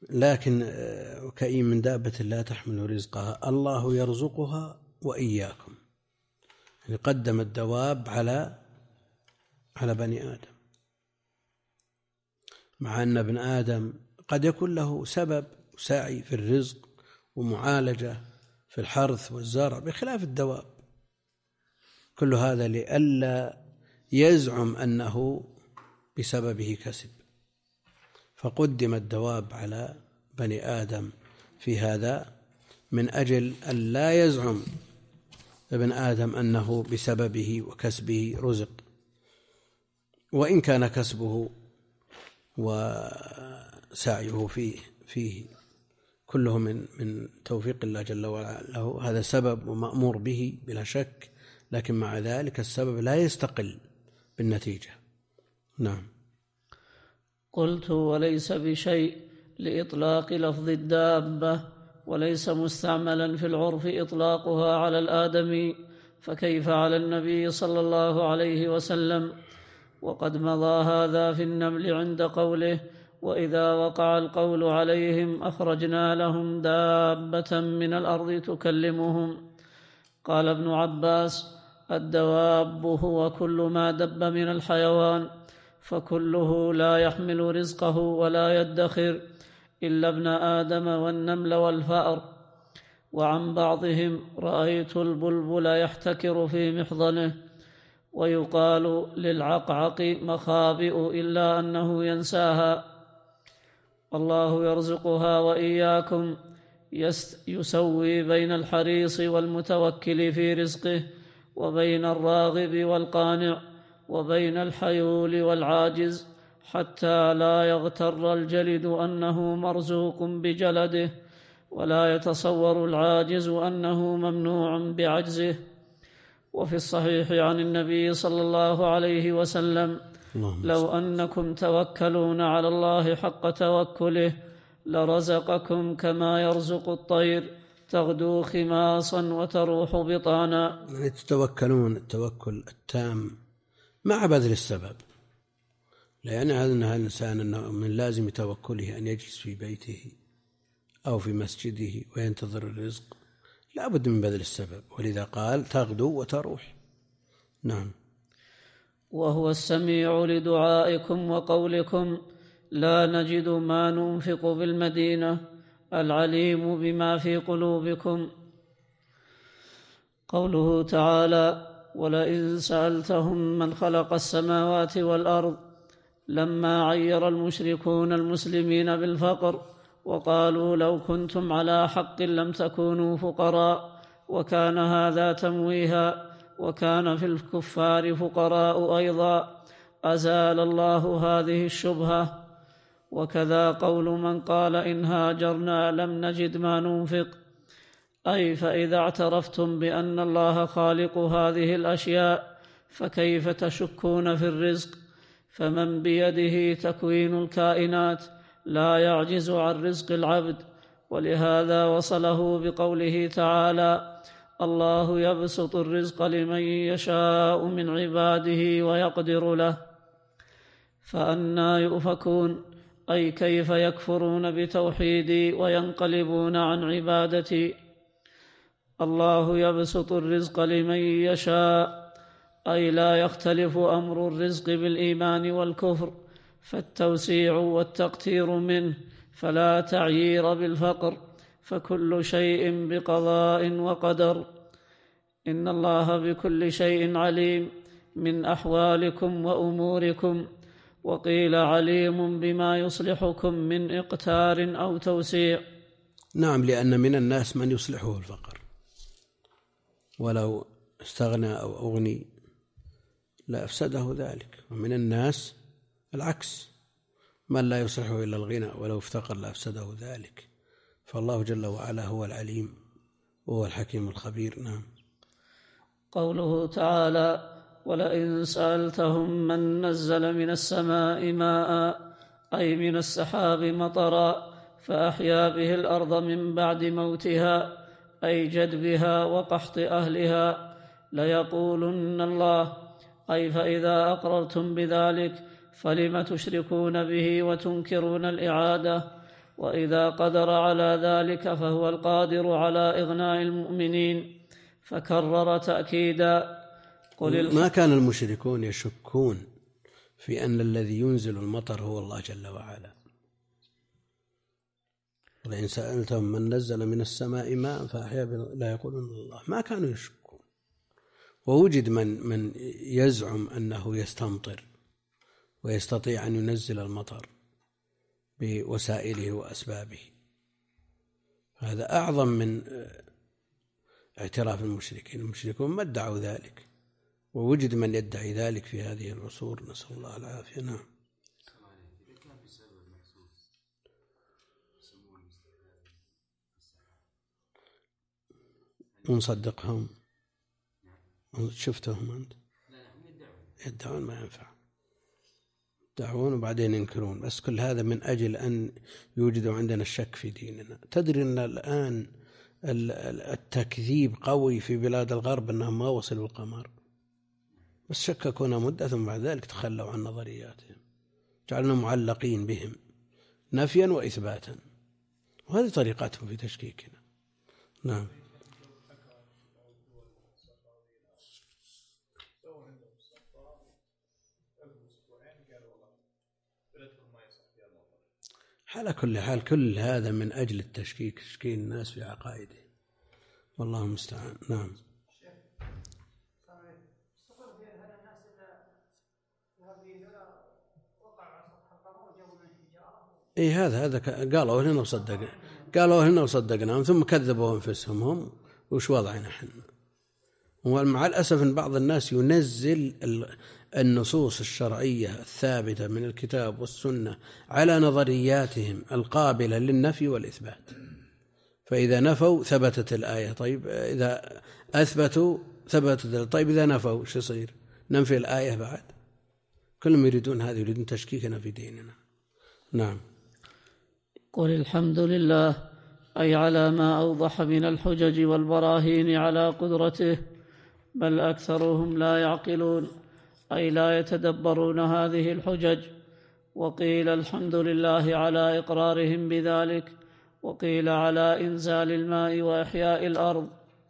لكن كأي من دابة لا تحمل رزقها الله يرزقها وإياكم، يعني قدم الدواب على على بني آدم، مع أن ابن آدم قد يكون له سبب وسعي في الرزق ومعالجة في الحرث والزرع بخلاف الدواب. كل هذا لئلا يزعم أنه بسببه كسب، فقدم الدواب على بني آدم في هذا من أجل أن لا يزعم ابن آدم أنه بسببه وكسبه رزق، وإن كان كسبه وسعيه فيه فيه كله من من توفيق الله جل وعلا له، هذا سبب ومأمور به بلا شك، لكن مع ذلك السبب لا يستقل بالنتيجة. نعم. قلت وليس بشيء لإطلاق لفظ الدابة، وليس مستعملا في العرف إطلاقها على الآدمي، فكيف على النبي صلى الله عليه وسلم؟ وقد مضى هذا في النمل عند قوله: وإذا وقع القول عليهم أخرجنا لهم دابة من الأرض تكلمهم. قال ابن عباس: الدواب هو كل ما دب من الحيوان، فكله لا يحمل رزقه ولا يدخر إلا ابن آدم والنمل والفأر. وعن بعضهم: رأيت البلبل يحتكر في محضنه. ويقال للعقعق مخابئ إلا أنه ينساها. الله يرزقها وإياكم، يسوي بين الحريص والمتوكل في رزقه، وبين الراغب والقانع، وبين الحيول والعاجز، حتى لا يغتر الجلد أنه مرزوق بجلده، ولا يتصور العاجز أنه ممنوع بعجزه. وفي الصحيح عن النبي صلى الله عليه وسلم: لو أنكم توكلون على الله حق توكله لرزقكم كما يرزق الطير تغدو خماصا وتروح بطانا. يعني تتوكلون التوكل التام مع بذل السبب، لأن هذا الإنسان أنه من لازم توكله أن يجلس في بيته أو في مسجده وينتظر الرزق، لا بد من بذل السبب، ولذا قال تغدو وتروح. نعم. وهو السميع لدعائكم وقولكم: لا نجد ما ننفق بالمدينة، العليم بما في قلوبكم. قوله تعالى: ولئن سألتهم من خلق السماوات والأرض، لما عير المشركون المسلمين بالفقر وقالوا لو كنتم على حق لم تكونوا فقراء، وكان هذا تمويها، وكان في الكفار فقراء أيضا، أزال الله هذه الشبهة. وكذا قول من قال إن هاجرنا لم نجد ما ننفق، أي فإذا اعترفتم بأن الله خالق هذه الأشياء فكيف تشكون في الرزق؟ فمن بيده تكوين الكائنات لا يعجز عن رزق العبد. ولهذا وصله بقوله تعالى: الله يبسط الرزق لمن يشاء من عباده ويقدر له. فأنى يؤفكون؟ أي كيف يكفرون بتوحيدي وينقلبون عن عبادتي؟ الله يبسط الرزق لمن يشاء، أي لا يختلف أمر الرزق بالإيمان والكفر، فالتوسيع والتقتير منه، فلا تعيير بالفقر، فكل شيء بقضاء وقدر. إن الله بكل شيء عليم من أحوالكم وأموركم. وقيل عليم بما يصلحكم من إقتار أو توسيع. نعم، لأن من الناس من يصلحه الفقر، ولو استغنى أو أغني لا أفسده ذلك، ومن الناس العكس، من لا يصلحه إلا الغنى، ولو افتقر لا أفسده ذلك. فالله جل وعلا هو العليم وهو الحكيم الخبير. نعم. قوله تعالى: ولئن سألتهم من نزل من السماء ماء، أي من السحاب مطرا فأحيا به الأرض من بعد موتها، أي جدبها وقحط أهلها، ليقولن الله، أي فإذا أقررتم بذلك فلم تشركون به وتنكرون الإعادة؟ وإذا قدر على ذلك فهو القادر على إغناء المؤمنين. فكرر تأكيدا قل ما كان المشركون يشكون في أن الذي ينزل المطر هو الله جل وعلا. ولئن سألتهم من نزل من السماء ماء فأحيا لا يقولون الله. ما كانوا يشكون. ووجد من من يزعم أنه يستمطر ويستطيع أن ينزل المطر بوسائله وأسبابه. هذا أعظم من اعتراف المشركين. المشركون ما ادعوا ذلك، ووجد من يدعي ذلك في هذه العصور، نسأل الله العافية. نعم. ونصدقهم؟ شفتهم أنت؟ يدعون ما ينفع، يدعون وبعدين ينكرون، بس كل هذا من أجل أن يوجدوا عندنا الشك في ديننا. تدري أن الآن التكذيب قوي في بلاد الغرب أنهم ما وصلوا القمر، بس شككونا مدة ثم بعد ذلك تخلوا عن نظرياتهم، جعلنا معلقين بهم نفيا وإثباتا، وهذه طريقتهم في تشكيكنا. نعم. على كل حال كل هذا من أجل التشكيك، تشكيك الناس في عقائدهم، والله المستعان. نعم. إيه هذا هذا قالوا هنا وصدق قالوا هنا وصدقناهم ثم كذبوا أنفسهم هم. وش وضعنا احنا؟ ومع الأسف إن بعض الناس ينزل النصوص الشرعية الثابتة من الكتاب والسنة على نظرياتهم القابلة للنفي والإثبات. فإذا نفوا ثبتت الآية، طيب إذا أثبتوا ثبتت، طيب إذا نفوا شو يصير؟ ننفي الآية بعد؟ كلهم يريدون هذا، يريدون تشكيكنا في ديننا. نعم. قل الحمد لله، أي على ما أوضح من الحجج والبراهين على قدرته، بل أكثرهم لا يعقلون، أي لا يتدبرون هذه الحجج. وقيل الحمد لله على إقرارهم بذلك، وقيل على إنزال الماء وإحياء الأرض.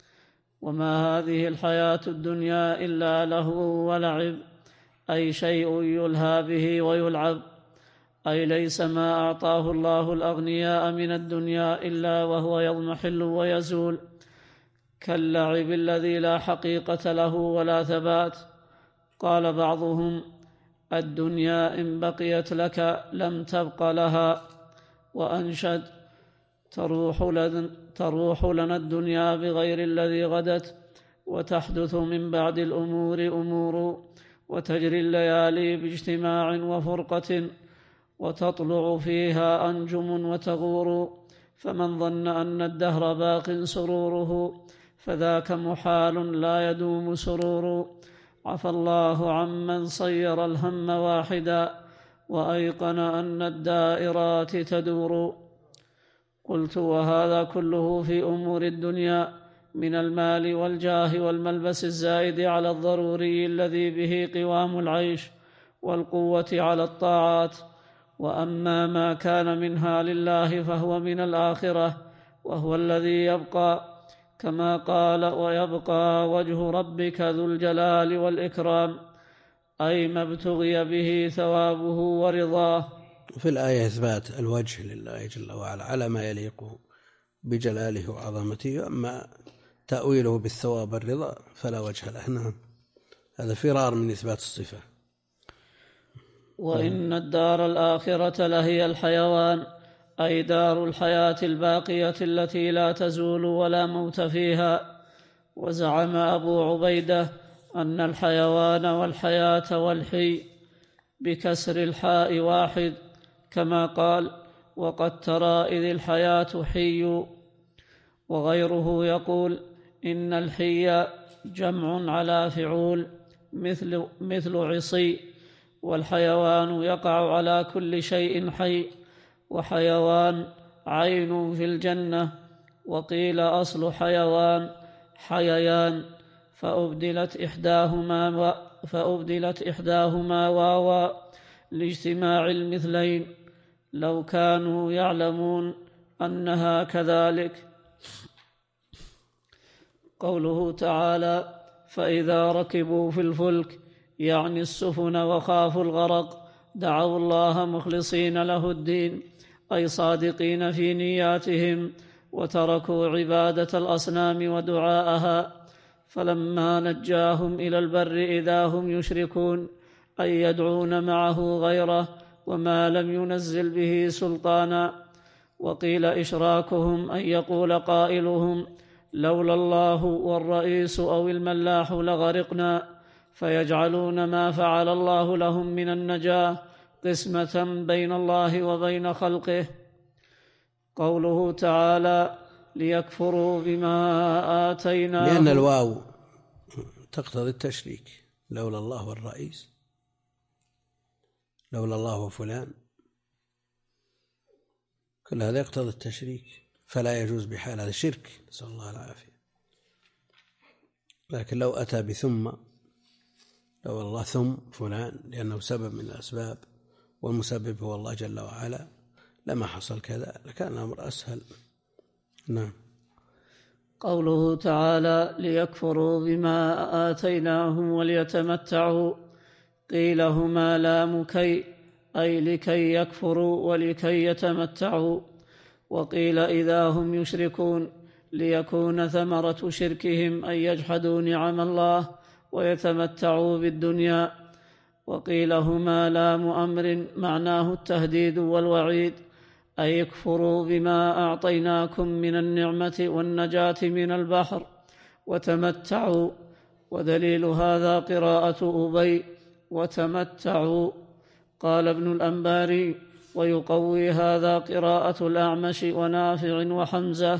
وما هذه الحياة الدنيا إلا لهو ولعب، أي شيء يلهى به ويلعب، أي ليس ما أعطاه الله الأغنياء من الدنيا إلا وهو يضمحل ويزول، كاللعب الذي لا حقيقة له ولا ثبات. قال بعضهم: الدنيا إن بقيت لك لم تبق لها. وأنشد: تروح لنا, تروح لنا الدنيا بغير الذي غدت، وتحدث من بعد الأمور أمور، وتجري الليالي باجتماع وفرقة، وتطلع فيها أنجم وتغور، فمن ظن أن الدهر باق سروره فذاك محال لا يدوم سرور. عفى الله عمن صير الهم واحدا، وأيقن أن الدائرات تدور. قلت: وهذا كله في أمور الدنيا من المال والجاه والملبس الزائد على الضروري الذي به قوام العيش والقوة على الطاعات. وأما ما كان منها لله فهو من الآخرة، وهو الذي يبقى، كما قال: ويبقى وجه ربك ذو الجلال والإكرام، أي ما ابتغي به ثوابه ورضاه. في الآية إثبات الوجه لله جل وعلا على ما يليق بجلاله وعظمته، أما تأويله بالثواب والرضا فلا وجه له. نعم، هذا فرار من إثبات الصفة. وإن الدار الآخرة لهي الحيوان، أي دار الحياة الباقية التي لا تزول ولا موت فيها. وزعم أبو عبيدة أن الحيوان والحياة والحي بكسر الحاء واحد، كما قال: وقد ترى إذ الحياة حي. وغيره يقول: إن الحي جمع على فعول مثل, مثل عصي، والحيوان يقع على كل شيء حي، وحيوان عين في الجنة. وقيل أصل حيوان حييان، فأبدلت إحداهما فأبدلت إحداهما واوا لاجتماع المثلين، لو كانوا يعلمون أنها كذلك. قوله تعالى: فإذا ركبوا في الفلك، يعني السفن، وخافوا الغرق دعوا الله مخلصين له الدين، أي صادقين في نياتهم، وتركوا عبادة الأصنام ودعاءها. فلما نجاهم إلى البر إذا هم يشركون، أي يدعون معه غيره وما لم ينزل به سلطانا. وقيل إشراكهم أن يقول قائلهم: لولا الله والرئيس أو الملاح لغرقنا، فيجعلون ما فعل الله لهم من النجاة قسمة بين الله وبين خلقه. قوله تعالى: ليكفروا بما آتيناهم، لأن الواو تقتضي التشريك، لولا الله والرئيس، لولا الله وفلان، كل هذا يقتضي التشريك، فلا يجوز بحال، هذا شرك، نسأل الله العافية. لكن لو أتى بثم، لو الله ثم فلان لأنه سبب من الأسباب والمسبب هو الله جل وعلا، لما حصل كذا لكان الأمر أسهل. نعم. قوله تعالى: ليكفروا بما آتيناهم وليتمتعوا، قيل هما لام كي، أي لكي يكفروا ولكي يتمتعوا. وقيل إذا هم يشركون، ليكون ثمرة شركهم أن يجحدوا نعم الله ويتمتعوا بالدنيا. وقيل هما لام أمر، معناه التهديد والوعيد، أي اكفروا بما أعطيناكم من النعمة والنجاة من البحر وتمتعوا. ودليل هذا قراءة أبي: وتمتعوا. قال ابن الأنباري: ويقوي هذا قراءة الأعمش ونافع وحمزة: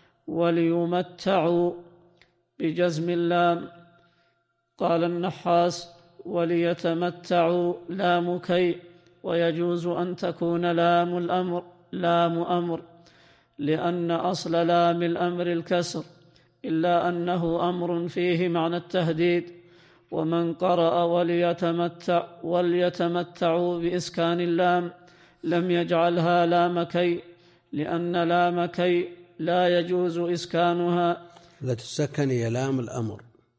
وليمتعوا بجزم اللام. قال النحاس: وليتمتعوا لام كي، ويجوز أن تكون لام الأمر لام أمر، لأن أصل لام الأمر الكسر، إلا أنه أمر فيه معنى التهديد. ومن قرأ وليتمتع وليتمتعوا بإسكان اللام لم يجعلها لام كي، لأن لام كي لا يجوز إسكانها. لا تسكن هي لام الأمر،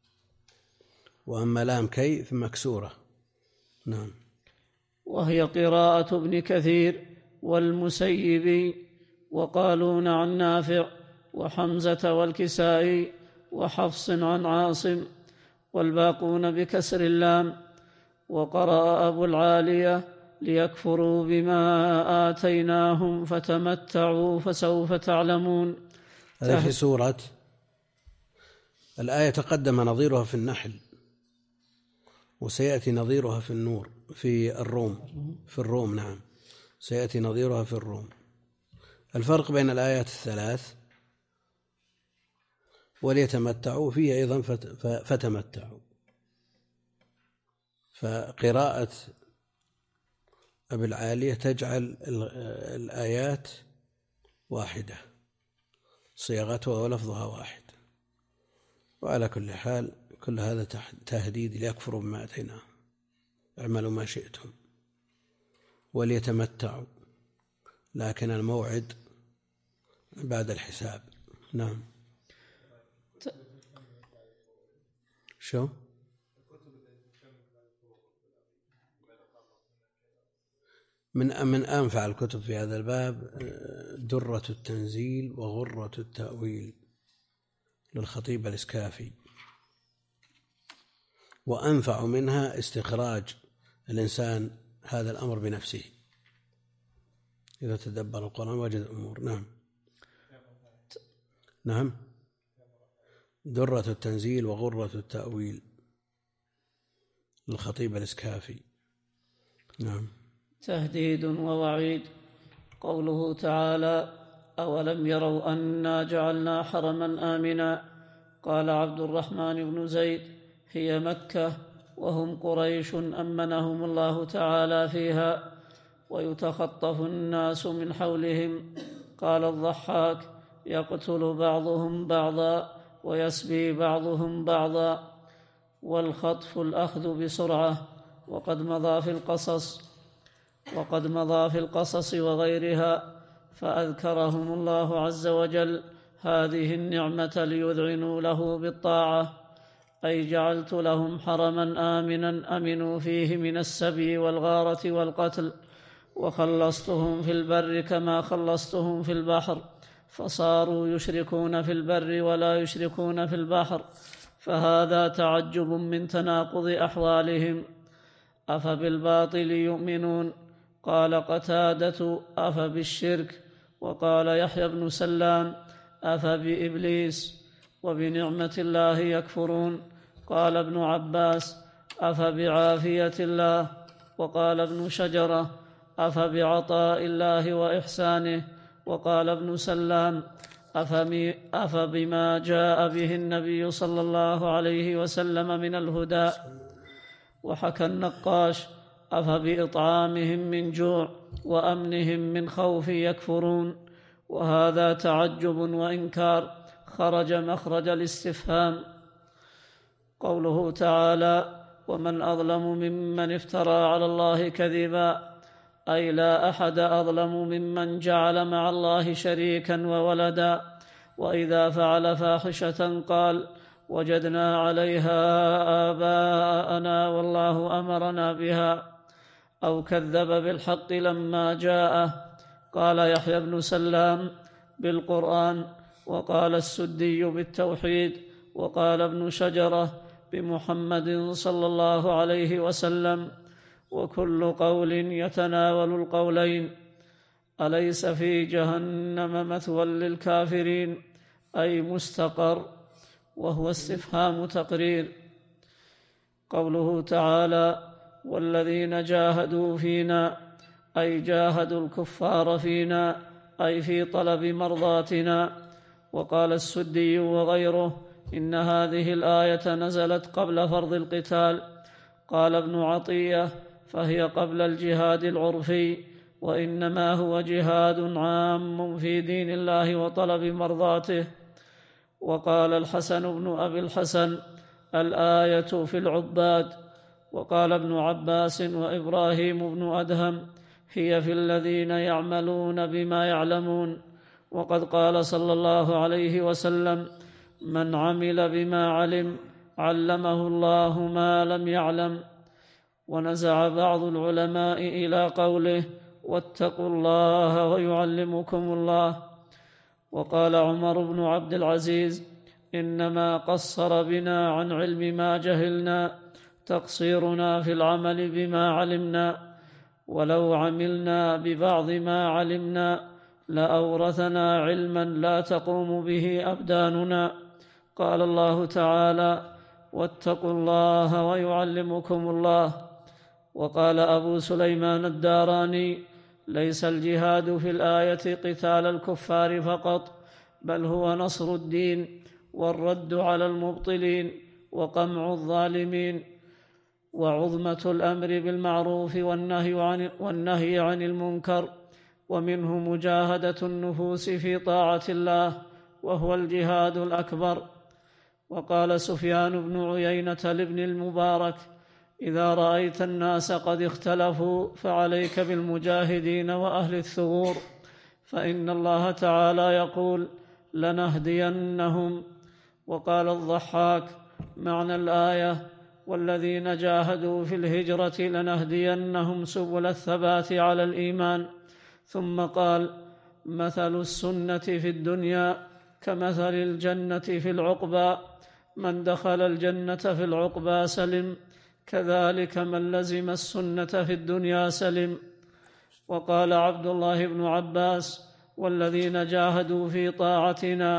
وأما لام كي فمكسورة. نعم. وهي قراءة ابن كثير والمسيبي وقالون عن نافع وحمزة والكسائي وحفص عن عاصم، والباقون بكسر اللام. وقرأ أبو العالية: ليكفروا بما آتيناهم فتمتعوا فسوف تعلمون. هذا في سورة الآية، تقدم نظيرها في النحل، وسيأتي نظيرها في النور في الروم في الروم نعم، سيأتي نظيرها في الروم. الفرق بين الآيات الثلاث: وليتمتعوا، فيه أيضا فتمتعوا. فقراءة أبي العالية تجعل الآيات واحدة، صياغتها ولفظها واحد. وعلى كل حال كل هذا تهديد ليكفروا بما أتيناهم، اعملوا ما شئتم وليتمتعوا، لكن الموعد بعد الحساب. نعم. شو من من أنفع الكتب في هذا الباب درة التنزيل وغرة التأويل للخطيب الإسكافي، وأنفع منها استخراج الإنسان هذا الأمر بنفسه إذا تدبر القرآن وجد أمور. نعم. نعم. درة التنزيل وغرة التأويل للخطيب الإسكافي. نعم. تهديد ووعيد. قوله تعالى: أولم يروا أنا جعلنا حرما آمنا. قال عبد الرحمن بن زيد: هي مكة وهم قريش أمنهم الله تعالى فيها، ويتخطف الناس من حولهم. قال الضحاك: يقتل بعضهم بعضا ويسبي بعضهم بعضا. والخطف الأخذ بسرعة، وقد مضى في القصص. وقد مضى في القصص وغيرها، فأذكرهم الله عز وجل هذه النعمة ليذعنوا له بالطاعة، أي جعلت لهم حرما آمنا أمنوا فيه من السبي والغارة والقتل، وخلصتهم في البر كما خلصتهم في البحر، فصاروا يشركون في البر ولا يشركون في البحر، فهذا تعجب من تناقض أحوالهم. أفبالباطل يؤمنون؟ قال قتادة: أفبالشرك؟ وقال يحيى بن سلام: أفبإبليس؟ وبنعمة الله يكفرون؟ قال ابن عباس: أفبعافية الله؟ وقال ابن شجرة: أفبعطاء الله وإحسانه؟ وقال ابن سلام: أفبما جاء به النبي صلى الله عليه وسلم من الهدى؟ وحكى النقاش: أفبإطعامهم من جوع وأمنهم من خوف يكفرون؟ وهذا تعجب وإنكار خرج مخرج الاستفهام. قوله تعالى: ومن أظلم ممن افترى على الله كذبا، أي لا أحد أظلم ممن جعل مع الله شريكا وولدا، وإذا فعل فاحشة قال: وجدنا عليها آباءنا والله أمرنا بها، أو كذب بالحق لما جاءه. قال يحيى بن سلام: بالقرآن. وقال السدي: بالتوحيد. وقال ابن شجرة: بمحمد صلى الله عليه وسلم. وكل قول يتناول القولين. أليس في جهنم مثوى للكافرين؟ أي مستقر، وهو استفهام تقرير. قوله تعالى: والذين جاهدوا فينا، أي جاهدوا الكفار فينا، أي في طلب مرضاتنا. وقال السدي وغيره: إن هذه الآية نزلت قبل فرض القتال. قال ابن عطية: فهي قبل الجهاد العرفي، وإنما هو جهاد عام في دين الله وطلب مرضاته. وقال الحسن بن أبي الحسن: الآية في العباد. وقال ابن عباس وإبراهيم بن أدهم: هي في الذين يعملون بما يعلمون. وقد قال صلى الله عليه وسلم: من عمل بما علم علمه الله ما لم يعلم. ونزع بعض العلماء إلى قوله: واتقوا الله ويعلمكم الله. وقال عمر بن عبد العزيز: إنما قصر بنا عن علم ما جهلنا تقصيرنا في العمل بما علمنا، ولو عملنا ببعض ما علمنا لأورثنا علما لا تقوم به أبداننا. قال الله تعالى: واتقوا الله ويعلمكم الله. وقال أبو سليمان الداراني: ليس الجهاد في الآية قتال الكفار فقط، بل هو نصر الدين والرد على المبطلين وقمع الظالمين، وعظمة الأمر بالمعروف والنهي عن, والنهي عن المنكر، ومنه مجاهدة النفوس في طاعة الله، وهو الجهاد الأكبر. وقال سفيان بن عيينة لابن المبارك: إذا رأيت الناس قد اختلفوا فعليك بالمجاهدين وأهل الثغور، فإن الله تعالى يقول: لنهدينهم. وقال الضحاك: معنى الآية: والذين جاهدوا في الهجرة لنهدينهم سبل الثبات على الإيمان. ثم قال: مثل السنة في الدنيا كمثل الجنة في العقبى، من دخل الجنة في العقبى سلم، كذلك من لزم السنة في الدنيا سلم. وقال عبد الله بن عباس: والذين جاهدوا في طاعتنا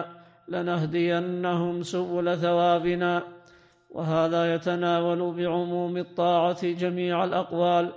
لنهدينهم سبل ثوابنا. وهذا يتناول بعموم الطاعة جميع الأقوال.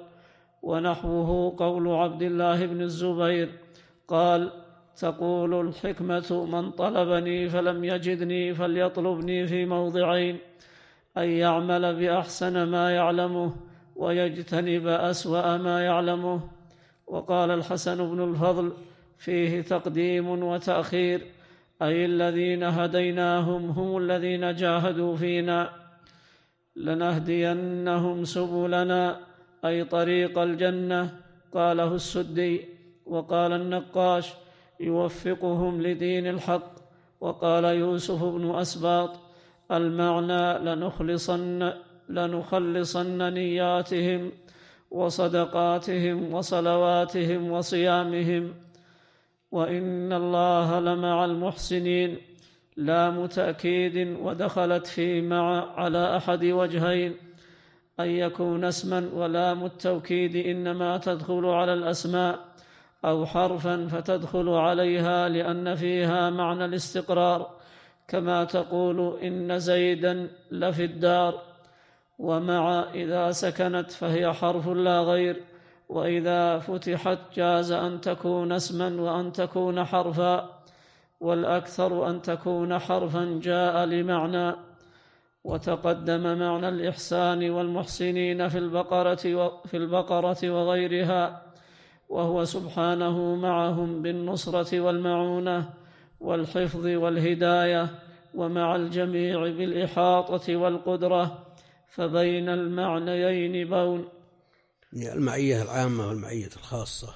ونحوه قول عبد الله بن الزبير قال: تقول الحكمة: من طلبني فلم يجدني فليطلبني في موضعين، أن يعمل بأحسن ما يعلمه ويجتنب أسوأ ما يعلمه. وقال الحسن بن الفضل: فيه تقديم وتأخير، أي الذين هديناهم هم الذين جاهدوا فينا. لنهدينهم سبلنا، أي طريق الجنة، قاله السدي. وقال النقاش: يوفقهم لدين الحق. وقال يوسف بن أسباط: المعنى لنخلصن, لنخلصن نياتهم وصدقاتهم وصلواتهم وصيامهم، وإن الله لمع المحسنين، لام تأكيد ودخلت في مع على أحد وجهين، أن يكون اسما، ولام التوكيد إنما تدخل على الأسماء، أو حرفا فتدخل عليها لأن فيها معنى الاستقرار، كما تقول إن زيدا لفي الدار. ومع إذا سكنت فهي حرف لا غير، وإذا فتحت جاز أن تكون اسما وأن تكون حرفا، والأكثر أن تكون حرفا جاء لمعنى. وتقدم معنى الإحسان والمحسنين في البقرة في البقرة وغيرها، وهو سبحانه معهم بالنصرة والمعونة والحفظ والهداية، ومع الجميع بالإحاطة والقدرة، فبين المعنيين بون. المعية العامة والمعية الخاصة.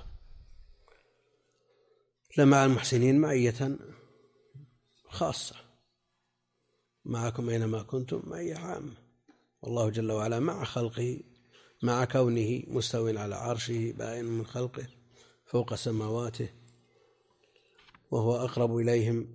لمع المحسنين معية خاصة، معكم أينما كنتم معية عامة، والله جل وعلا مع خلقه، مع كونه مستو على عرشه بائن من خلقه فوق سماواته، وهو أقرب إليهم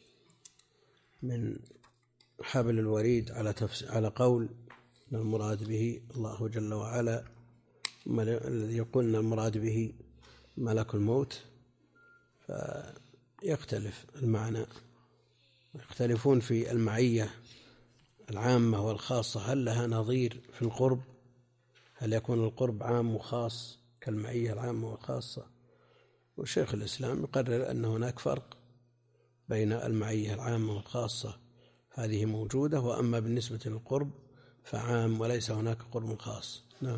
من حبل الوريد على على قول المراد به الله جل وعلا، الذي يقول المراد به ملك الموت، فيختلف المعنى، يختلفون في المعية العامة والخاصة، هل لها نظير في القرب؟ هل يكون القرب عام وخاص كالمعية العامة والخاصة؟ وشيخ الإسلام يقرر أن هناك فرق بين المعية العامة والخاصة، هذه موجودة، وأما بالنسبة للقرب فعام وليس هناك قرب خاص. نعم.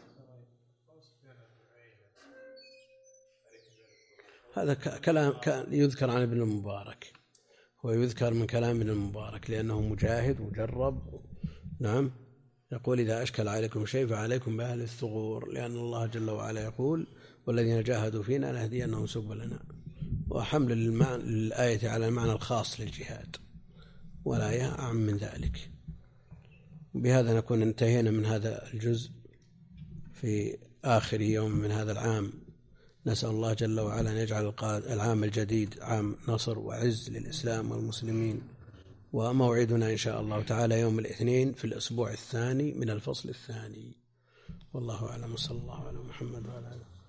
هذا كلام يذكر عن ابن المبارك، ويذكر من كلام ابن المبارك لأنه مجاهد وجرب. نعم، يقول: إذا أشكل عليكم شيء فعليكم بأهل الثغور، لأن الله جل وعلا يقول: والذين جاهدوا فينا لنهدينهم سبلنا. وحمل الآية على المعنى الخاص للجهاد، والآية أعم من ذلك. بهذا نكون انتهينا من هذا الجزء في آخر يوم من هذا العام. نسأل الله جل وعلا أن يجعل العام الجديد عام نصر وعز للإسلام والمسلمين. وموعدنا إن شاء الله تعالى يوم الاثنين في الأسبوع الثاني من الفصل الثاني. والله أعلم، صلى الله على محمد وعلى آله.